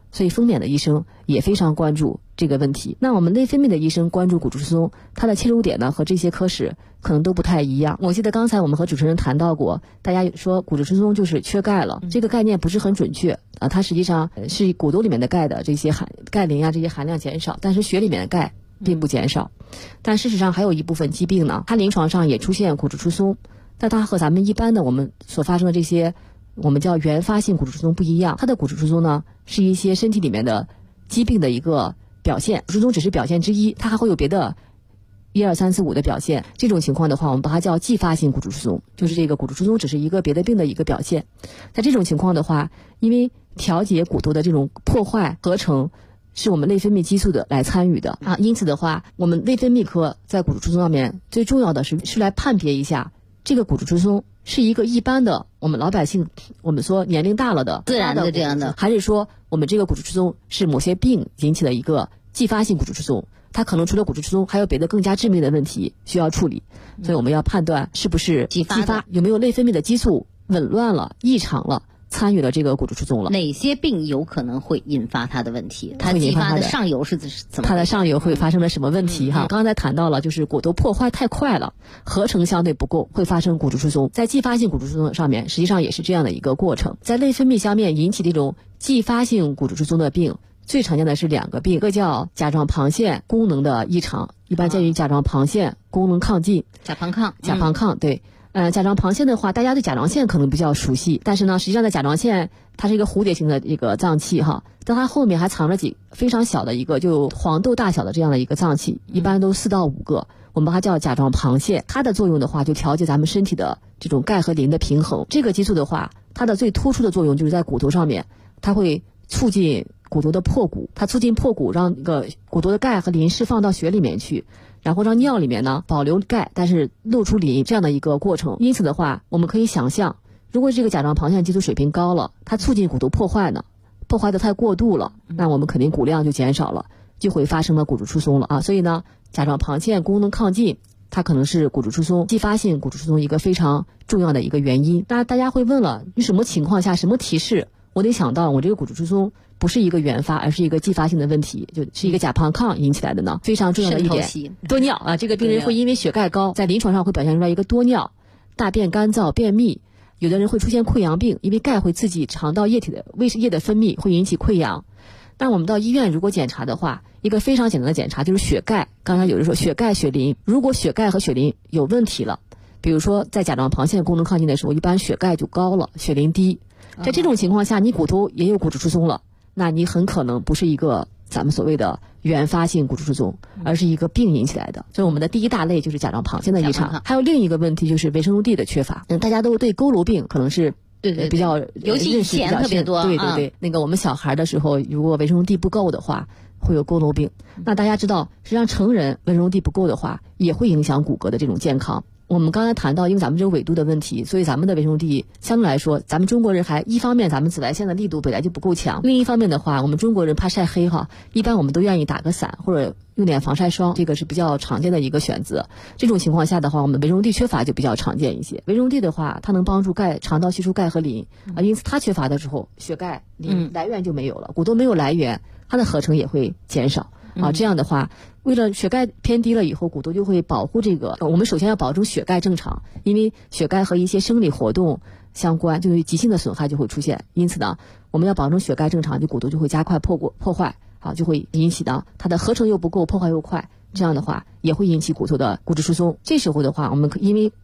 所以分娩的医生也非常关注这个问题。那我们内分泌的医生关注骨质疏松，它的切入点呢和这些科室可能都不太一样。我记得刚才我们和主持人谈到过，大家说骨质疏松就是缺钙了，这个概念不是很准确啊，它实际上是骨头里面的钙的这些钙磷啊这些含量减少，但是血里面的钙并不减少。但事实上还有一部分疾病呢，它临床上也出现骨质疏松，但它和咱们一般的我们所发生的这些我们叫原发性骨质疏松不一样，它的骨质疏松呢是一些身体里面的疾病的一个表现，骨质疏松只是表现之一，它还会有别的1、2、3、4、5的表现。这种情况的话，我们把它叫继发性骨质疏松，就是这个骨质疏松只是一个别的病的一个表现。在这种情况的话，因为调节骨头的这种破坏合成是我们内分泌激素的来参与的啊，因此的话，我们内分泌科在骨质疏松上面最重要的是来判别一下这个骨质疏松是一个一般的我们老百姓我们说年龄大了的自然的这样的， 还是说我们这个骨质疏松是某些病引起的一个继发性骨质疏松，它可能除了骨质疏松还有别的更加致命的问题需要处理，所以我们要判断是不是继发，有没有内分泌的激素紊乱了异常了，参与了这个骨质疏松了。 哪些病有可能会引发它的问题？它激发的上游是怎么？ 它的上游会发生了什么问题？哈，刚才谈到了，就是骨头破坏太快了，合成相对不够，会发生骨质疏松。在继发性骨质疏松上面，实际上也是这样的一个过程。在内分泌方面引起这种继发性骨质疏松的病，最常见的是2个病，一个叫甲状旁腺功能的异常，一般见于甲状旁腺功能亢进。 甲旁亢， 对。甲状旁腺的话，大家对甲状腺可能比较熟悉，但是呢，实际上在甲状腺它是一个蝴蝶形的一个脏器哈，但它后面还藏着非常小的一个就黄豆大小的这样的一个脏器，一般都4到5个，我们还叫甲状旁腺。它的作用的话，就调节咱们身体的这种钙和磷的平衡。这个激素的话，它的最突出的作用就是在骨头上面，它会促进骨头的破骨，它促进破骨，让这个骨头的钙和磷释放到血里面去，然后让尿里面呢保留钙，但是漏出磷这样的一个过程。因此的话，我们可以想象，如果这个甲状旁腺激素水平高了，它促进骨头破坏呢，破坏的太过度了，那我们肯定骨量就减少了，就会发生了骨质疏松了啊。所以呢，甲状旁腺功能亢进，它可能是骨质疏松继发性骨质疏松一个非常重要的一个原因。大家会问了，你什么情况下什么提示我得想到我这个骨质疏松不是一个原发，而是一个继发性的问题，就是一个甲旁亢引起来的呢？非常重要的一点，多尿啊，这个病人会因为血钙高，在临床上会表现出来一个多尿、大便干燥、便秘，有的人会出现溃疡病，因为钙会刺激肠道液体的胃液的分泌，会引起溃疡。但我们到医院如果检查的话，一个非常简单的检查就是血钙。刚才有人说血钙、血磷，如果血钙和血磷有问题了，比如说在甲状旁腺功能亢进的时候，一般血钙就高了，血磷低。在这种情况下，你骨头也有骨质疏松了，那你很可能不是一个咱们所谓的原发性骨质疏松，而是一个病引起来的。所以我们的第一大类就是甲状旁腺的异常。还有另一个问题就是维生素 D 的缺乏。大家都对佝偻病可能是比较尤其以前特别多。 对，那个我们小孩的时候，如果维生素 D 不够的话，会有佝偻病。那大家知道，实际上成人维生素 D 不够的话，也会影响骨骼的这种健康。我们刚才谈到，因为咱们这个纬度的问题，所以咱们的维生素 D 相对来说，咱们中国人还一方面咱们紫外线的力度本来就不够强，另一方面的话，我们中国人怕晒黑哈，一般我们都愿意打个伞或者用点防晒霜，这个是比较常见的一个选择。这种情况下的话，我们维生素 D 缺乏就比较常见一些。维生素 D 的话，它能帮助肠道吸收钙和磷啊，因此它缺乏的时候，血钙磷来源就没有了，骨头没有来源，它的合成也会减少。这样的话，为了血钙偏低了以后，骨头就会保护这个。我们首先要保证血钙正常，因为血钙和一些生理活动相关，就是急性的损害就会出现。因此呢，我们要保证血钙正常，就骨头就会加快破坏，就会引起到它的合成又不够，破坏又快。这样的话也会引起骨头的骨质疏松。这时候的话，我们因为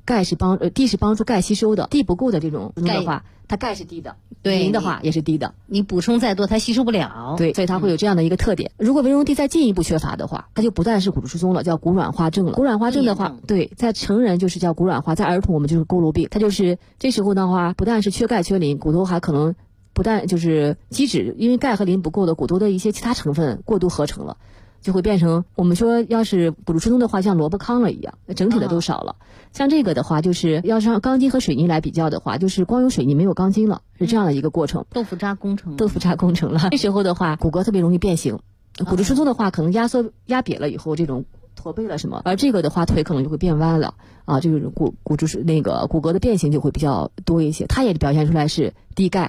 D 是帮助钙吸收的，D 不够的这种的话，它钙是低的，磷的话也是低的。 你补充再多，它吸收不了。 对，所以它会有这样的一个特点。如果维生素 D 再进一步缺乏的话，它就不再是骨质疏松了，叫骨软化症了。骨软化症的话，对，在成人就是叫骨软化，在儿童我们就是佝偻病。它就是这时候的话，不但是缺钙缺磷，骨头还可能不但就是基质，因为钙和磷不够的，骨头的一些其他成分过度合成了。就会变成我们说，要是骨质疏松的话，像萝卜糠了一样，整体的都少了。像这个的话，就是要是让钢筋和水泥来比较的话，就是光有水泥没有钢筋了，是这样的一个过程。 豆腐渣工程了。这时候的话，骨骼特别容易变形。骨质疏松的话，可能压瘪了以后，这种驼背了什么，而这个的话，腿可能就会变弯了啊，这个骨骼的变形就会比较多一些。它也表现出来是低钙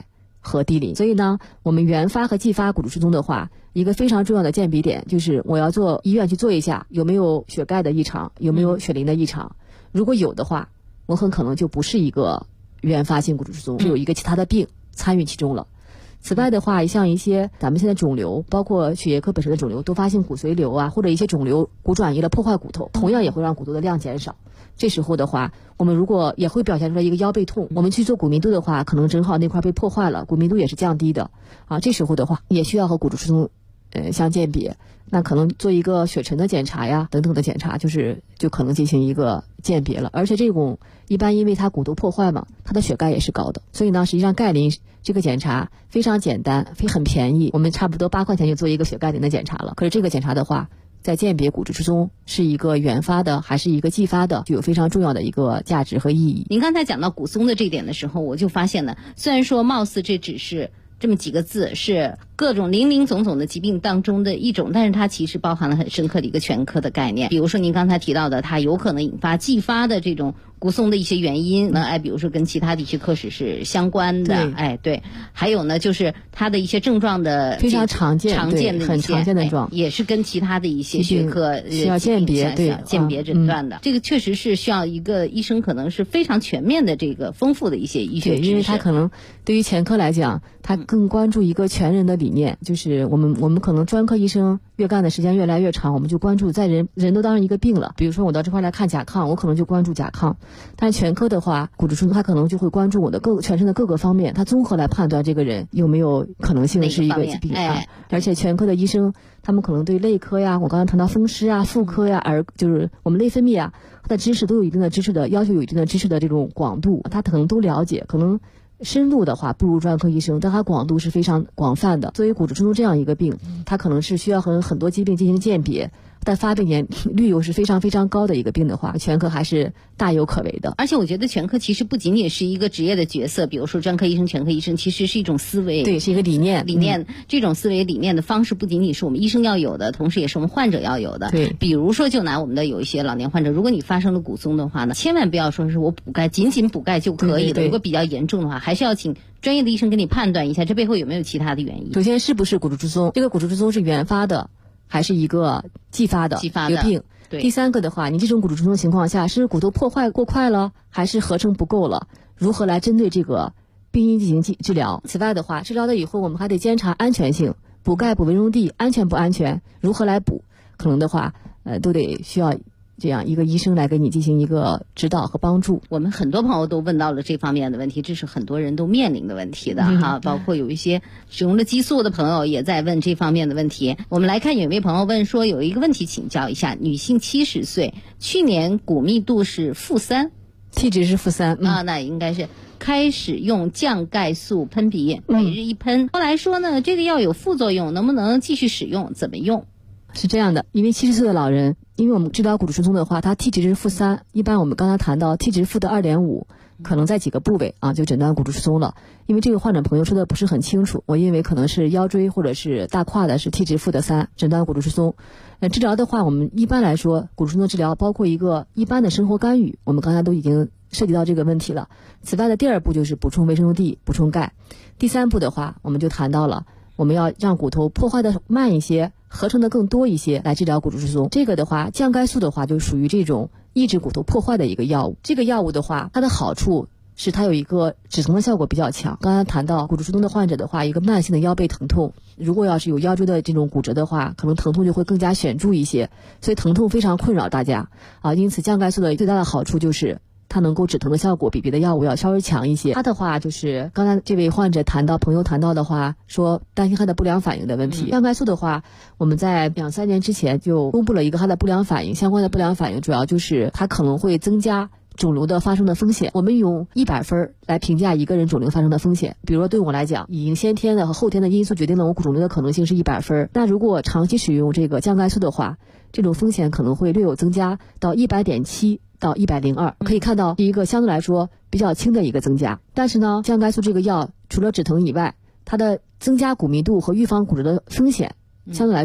和低磷。所以呢，我们原发和继发骨质疏松的话，一个非常重要的鉴别点就是我要做医院去做一下有没有血钙的异常，有没有血磷的异常。如果有的话，我很可能就不是一个原发性骨质疏松，是有一个其他的病参与其中了。此外的话，像一些咱们现在肿瘤，包括血液科本身的肿瘤，多发性骨髓瘤啊，或者一些肿瘤骨转移了破坏骨头，同样也会让骨头的量减少。这时候的话，我们如果也会表现出来一个腰背痛，我们去做骨密度的话，可能正好那块被破坏了，骨密度也是降低的啊。这时候的话，也需要和骨质疏松相鉴别。那可能做一个血沉的检查呀，等等的检查，就可能进行一个鉴别了。而且这种一般因为它骨头破坏嘛，它的血钙也是高的，所以呢，实际上钙磷这个检查非常简单，很便宜，我们差不多8块钱就做一个血钙磷的检查了。可是这个检查的话，在鉴别骨质疏松是一个原发的还是一个继发的，就有非常重要的一个价值和意义。 您刚才讲到骨松的这一点的时候，我就发现呢，虽然说貌似这只是这么几个字，是各种林林总总的疾病当中的一种，但是它其实包含了很深刻的一个全科的概念。比如说您刚才提到的，它有可能引发继发的这种骨松的一些原因，比如说跟其他地区科室是相关的，对。还有呢，就是它的一些症状的非常常见的一些很常见的状， 也是跟其他的一些学科需要鉴别，对， 鉴别诊断的。这个确实是需要一个医生可能是非常全面的这个丰富的一些医学知识， 因为他可能对于前科来讲，他更关注一个全人的理念，就是我们可能专科医生越干的时间越来越长，我们就关注在人都当成一个病了。比如说我到这块来看甲亢，我可能就关注甲亢，但全科的话，骨质疏松他可能就会关注我的全身的各个方面，他综合来判断这个人有没有可能性是一个疾病啊。而且全科的医生，他们可能对内科呀，我刚才谈到风湿啊、妇科呀，就是我们内分泌啊，他的知识都有一定的知识的要求，有一定的知识的这种广度，他可能都了解，可能深度的话不如专科医生，但它广度是非常广泛的。作为骨质疏松这样一个病，它可能是需要和很多疾病进行鉴别，但发病年率又是非常非常高的一个病的话，全科还是大有可为的。 而且我觉得全科其实不仅仅是一个职业的角色，比如说专科医生、全科医生，其实是一种思维， 对，是一个理念。 这种思维理念的方式不仅仅是我们医生要有的，同时也是我们患者要有的。 对， 比如说就拿我们的有一些老年患者，如果你发生了骨松的话呢，千万不要说是我补钙，仅仅补钙就可以的。如果比较严重的话，还是要请专业的医生给你判断一下，这背后有没有其他的原因。 首先是不是骨质疏松，这个骨质疏松是原发的还是一个继发的一个病。 对。 第三个的话，你这种骨质疏松情况下，是骨头破坏过快了，还是合成不够了？如何来针对这个病因进行治疗？此外的话，治疗了以后，我们还得监察安全性，补钙补维生素 D 安全不安全？如何来补？可能的话，都得需要这样一个医生来给你进行一个指导和帮助。 我们很多朋友都问到了这方面的问题，这是很多人都面临的问题的哈，包括有一些使用了激素的朋友也在问这方面的问题。我们来看，有一位朋友问说，有一个问题请教一下，女性70岁，去年骨密度是-3， 体脂是-3 那应该是开始用降钙素喷鼻，每日1喷。后来说呢，这个药有副作用，能不能继续使用？怎么用？ 是这样的，因为70岁的老人，因为我们治疗骨质疏松的话，他体脂是-3，一般我们刚才谈到体脂负的2.5，可能在几个部位啊就诊断骨质疏松了。因为这个患者朋友说的不是很清楚，我认为可能是腰椎或者是大胯的是体脂负的3，诊断骨质疏松。治疗的话，我们一般来说骨质疏松治疗包括一个一般的生活干预，我们刚才都已经涉及到这个问题了。此外的第2步就是补充维生素 D， 补充钙。第3步的话，我们就谈到了我们要让骨头破坏的慢一些，合成的更多一些，来治疗骨质疏松。这个的话，降钙素的话就属于这种抑制骨头破坏的一个药物。这个药物的话，它的好处是它有一个止疼的效果比较强。刚才谈到骨质疏松的患者的话，一个慢性的腰背疼痛，如果要是有腰椎的这种骨折的话，可能疼痛就会更加显著一些，所以疼痛非常困扰大家啊。因此降钙素的最大的好处就是它能够止疼的效果比别的药物要稍微强一些。它的话就是刚才这位患者朋友谈到的话，说担心他的不良反应的问题。降钙素的话，我们在2-3年之前就公布了一个它的不良反应，相关的不良反应主要就是它可能会增加肿瘤的发生的风险。我们用100分来评价一个人肿瘤发生的风险。比如说对我来讲，已经先天的和后天的因素决定了我肿瘤的可能性是100分。那如果长期使用这个降钙素的话，这种风险可能会略有增加到100.7到102，可以看到是一个相对来说比较轻的一个增加。但是呢，降钙素这个药除了止疼以外，它的增加骨密度和预防骨折的风险相对来说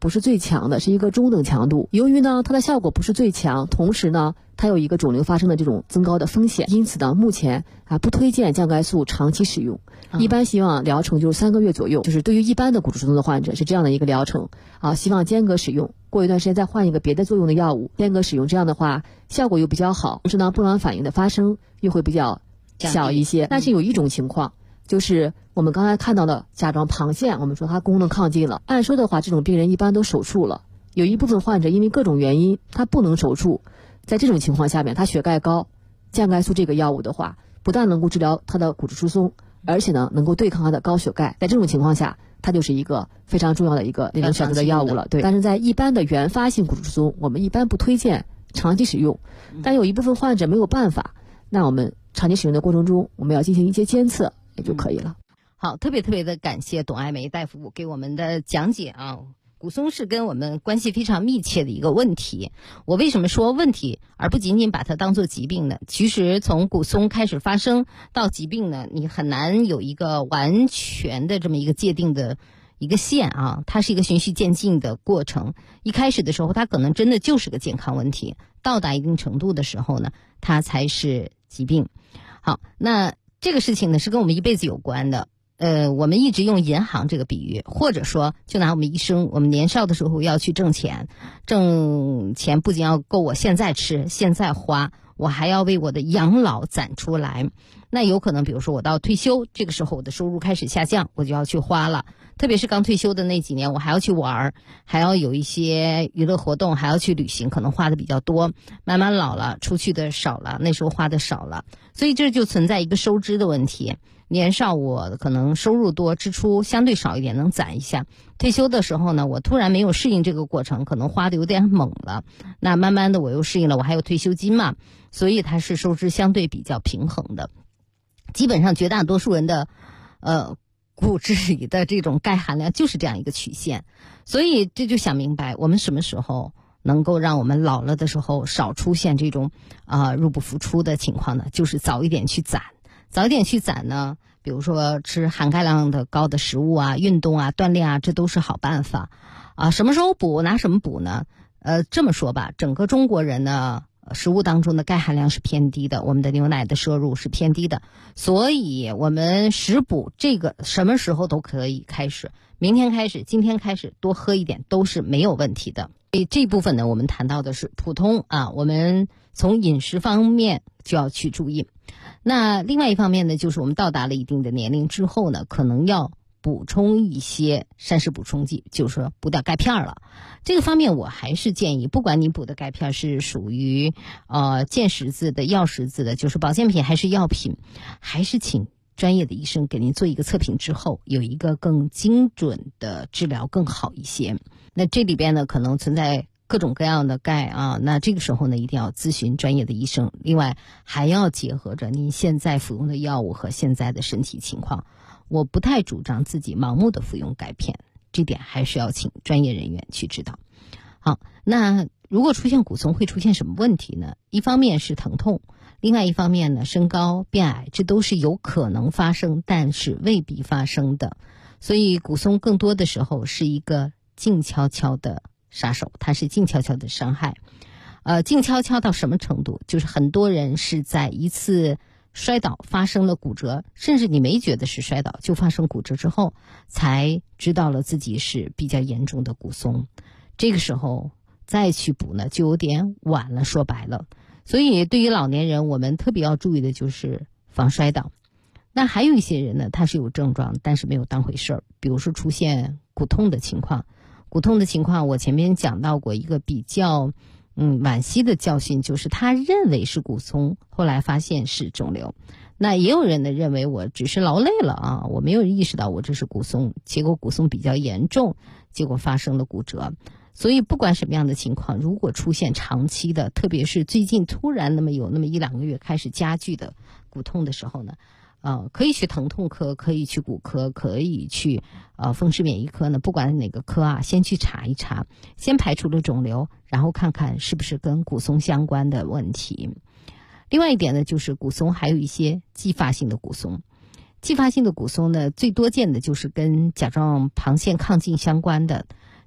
不是最强的，是一个中等强度。由于呢它的效果不是最强，同时呢它有一个肿瘤发生的这种增高的风险，因此呢目前不推荐降钙素长期使用。一般希望疗程就是3个月左右，就是对于一般的骨质疏松的患者是这样的一个疗程希望间隔使用，过一段时间再换一个别的作用的药物，间隔使用，这样的话效果又比较好，同时呢不良反应的发生又会比较小一些。但是有一种情况，就是我们刚才看到的甲状旁腺，我们说它功能亢进了，按说的话这种病人一般都手术了，有一部分患者因为各种原因他不能手术，在这种情况下面他血钙高，降钙素这个药物的话不但能够治疗他的骨质疏松，而且呢能够对抗他的高血钙，在这种情况下它就是一个非常重要的一个能选择的药物了。对，但是在一般的原发性骨质疏松我们一般不推荐长期使用，但有一部分患者没有办法，那我们长期使用的过程中我们要进行一些监测也就可以了。 好，特别的感谢董爱梅大夫给我们的讲解啊。骨松是跟我们关系非常密切的一个问题。我为什么说问题而不仅仅把它当作疾病呢？其实从骨松开始发生到疾病呢，你很难有一个完全的这么一个界定的一个线啊，它是一个循序渐进的过程。一开始的时候它可能真的就是个健康问题，到达一定程度的时候呢，它才是疾病。好，那这个事情呢是跟我们一辈子有关的。我们一直用银行这个比喻，或者说就拿我们医生，我们年少的时候要去挣钱，挣钱不仅要够我现在吃现在花，我还要为我的养老攒出来。那有可能比如说我到退休，这个时候我的收入开始下降，我就要去花了，特别是刚退休的那几年，我还要去玩，还要有一些娱乐活动，还要去旅行，可能花的比较多。慢慢老了，出去的少了，那时候花的少了，所以这就存在一个收支的问题。年少我可能收入多，支出相对少一点，能攒一下。退休的时候呢，我突然没有适应这个过程，可能花的有点猛了。那慢慢的我又适应了，我还有退休金嘛，所以它是收支相对比较平衡的。基本上绝大多数人的骨质里的这种钙含量就是这样一个曲线。所以这就想明白，我们什么时候能够让我们老了的时候少出现这种入不敷出的情况呢？就是早一点去攒。早一点去攒呢，比如说吃含钙量的高的食物啊，运动啊，锻炼啊，这都是好办法什么时候补拿什么补呢？这么说吧，整个中国人呢食物当中的钙含量是偏低的，我们的牛奶的摄入是偏低的，所以我们食补这个什么时候都可以开始，明天开始，今天开始多喝一点都是没有问题的。所以这一部分呢，我们谈到的是普通我们从饮食方面就要去注意。那另外一方面呢，就是我们到达了一定的年龄之后呢，可能要补充一些膳食补充剂，就是说补掉钙片了。这个方面我还是建议，不管你补的钙片是属于健识字的、药识字的，就是保健品还是药品，还是请专业的医生给您做一个测评之后，有一个更精准的治疗更好一些。那这里边呢，可能存在各种各样的钙那这个时候呢，一定要咨询专业的医生。另外还要结合着您现在服用的药物和现在的身体情况。我不太主张自己盲目的服用钙片，这点还是要请专业人员去指导。好，那如果出现骨松会出现什么问题呢？一方面是疼痛，另外一方面呢，身高变矮，这都是有可能发生，但是未必发生的。所以骨松更多的时候是一个静悄悄的杀手，它是静悄悄的伤害。静悄悄到什么程度？就是很多人是在一次摔倒发生了骨折，甚至你没觉得是摔倒就发生骨折之后，才知道了自己是比较严重的骨松。这个时候再去补呢，就有点晚了，说白了。所以对于老年人，我们特别要注意的就是防摔倒。那还有一些人呢，他是有症状，但是没有当回事儿，比如说出现骨痛的情况。骨痛的情况，我前面讲到过一个比较惋惜的教训，就是他认为是骨松，后来发现是肿瘤。那也有人呢认为我只是劳累了我没有意识到我这是骨松，结果骨松比较严重，结果发生了骨折。所以不管什么样的情况，如果出现长期的，特别是最近突然有那么1-2个月开始加剧的骨痛的时候呢，可以去疼痛科，可以去骨科，可以去风湿免疫科呢，不管哪个科先去查一查，先排除了肿瘤，然后看看是不是跟骨松相关的问题。另外一点呢，就是骨松还有一些继发性的骨松。继发性的骨松呢，最多见的就是跟甲状旁腺亢进相关的。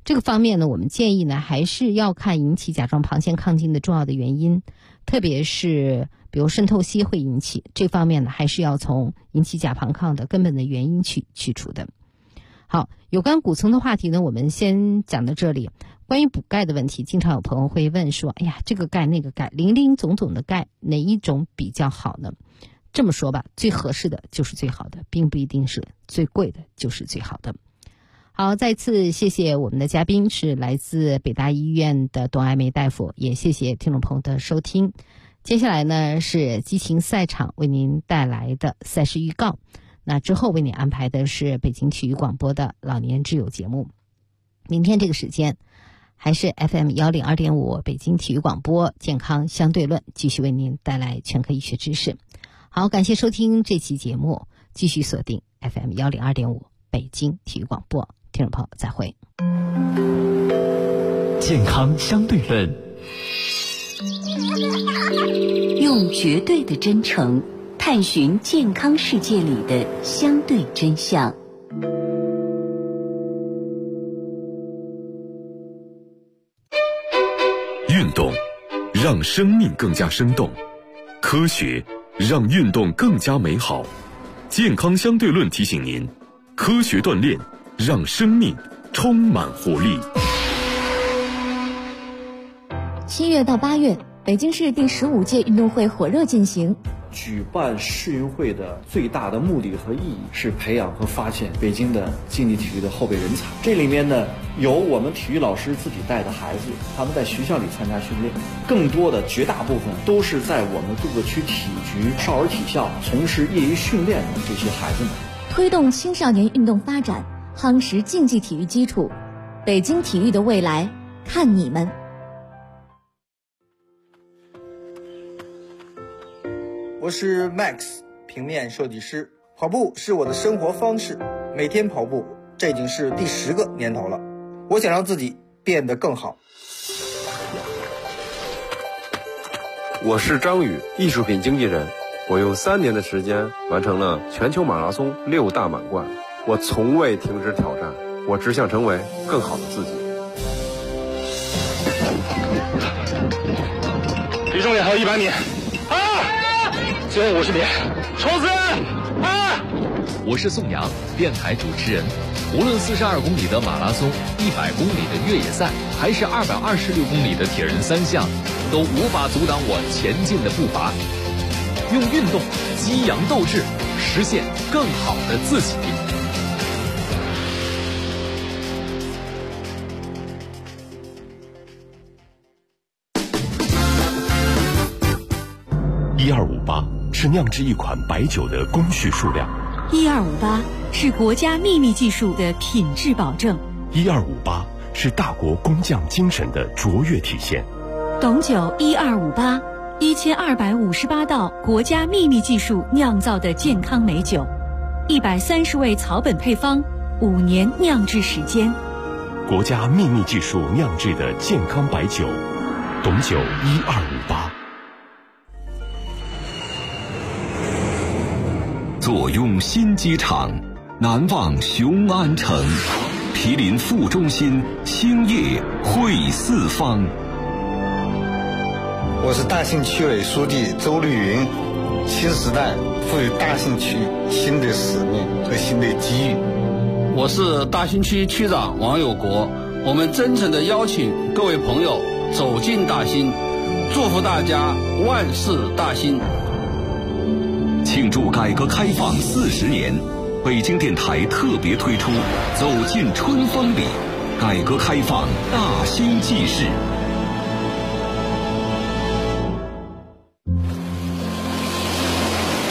这个方面呢，我们建议呢还是要看引起甲状旁腺亢进的重要的原因，特别是比如渗透息会引起，这方面呢还是要从引起甲旁亢的根本的原因去除的。好，有关骨层的话题呢，我们先讲到这里。关于补钙的问题，经常有朋友会问说，哎呀，这个钙那个钙，林林总总的钙，哪一种比较好呢？这么说吧，最合适的就是最好的，并不一定是最贵的就是最好的。好，再次谢谢我们的嘉宾，是来自北大医院的董爱梅大夫，也谢谢听众朋友的收听。接下来呢是激情赛场为您带来的赛事预告，那之后为您安排的是北京体育广播的老年之友节目。明天这个时间还是 FM 102.5北京体育广播健康相对论，继续为您带来全科医学知识。好，感谢收听这期节目，继续锁定 FM 102.5北京体育广播，听众朋友再会。 健康相对论， 用绝对的真诚探寻健康世界里的相对真相。 运动让生命更加生动，科学让运动更加美好。健康相对论提醒您，科学锻炼让生命充满活力。 7月到8月，北京市第15届运动会火热进行。 举办世运会的最大的目的和意义是培养和发现北京的竞技体育的后备人才。这里面呢，有我们体育老师自己带的孩子，他们在学校里参加训练，更多的绝大部分都是在我们各个区体局、少儿体校从事业余训练的这些孩子们。 推动青少年运动发展，夯实竞技体育基础，北京体育的未来看你们。 我是 Max， 平面设计师。跑步是我的生活方式，每天跑步，这已经是第10个年头了。我想让自己变得更好。 我是张宇，艺术品经纪人。我用3年的时间完成了全球马拉松6大满贯。我从未停止挑战，我只想成为更好的自己。 离终点还有100米。最后50米，冲刺！ 我是宋阳，电台主持人。无论42公里的马拉松、100公里的越野赛，还是226公里的铁人3项，都无法阻挡我前进的步伐。用运动激扬斗志，实现更好的自己。 1258是酿制一款白酒的工序数量 ，1258是国家秘密技术的品质保证 ，1258是大国工匠精神的卓越体现。 董酒1258，1258道国家秘密技术酿造的健康美酒，130味草本配方，5年酿制时间。 国家秘密技术酿制的健康白酒，董酒1258。 坐拥新机场，难忘雄安城，毗邻副中心，兴业汇四方。 我是大兴区委书记周绿云。新时代赋予大兴区新的使命和新的机遇。 我是大兴区区长王有国。我们真诚地邀请各位朋友走进大兴，祝福大家万事大兴。 庆祝改革开放40年，北京电台特别推出《走进春风里》，改革开放大兴纪事。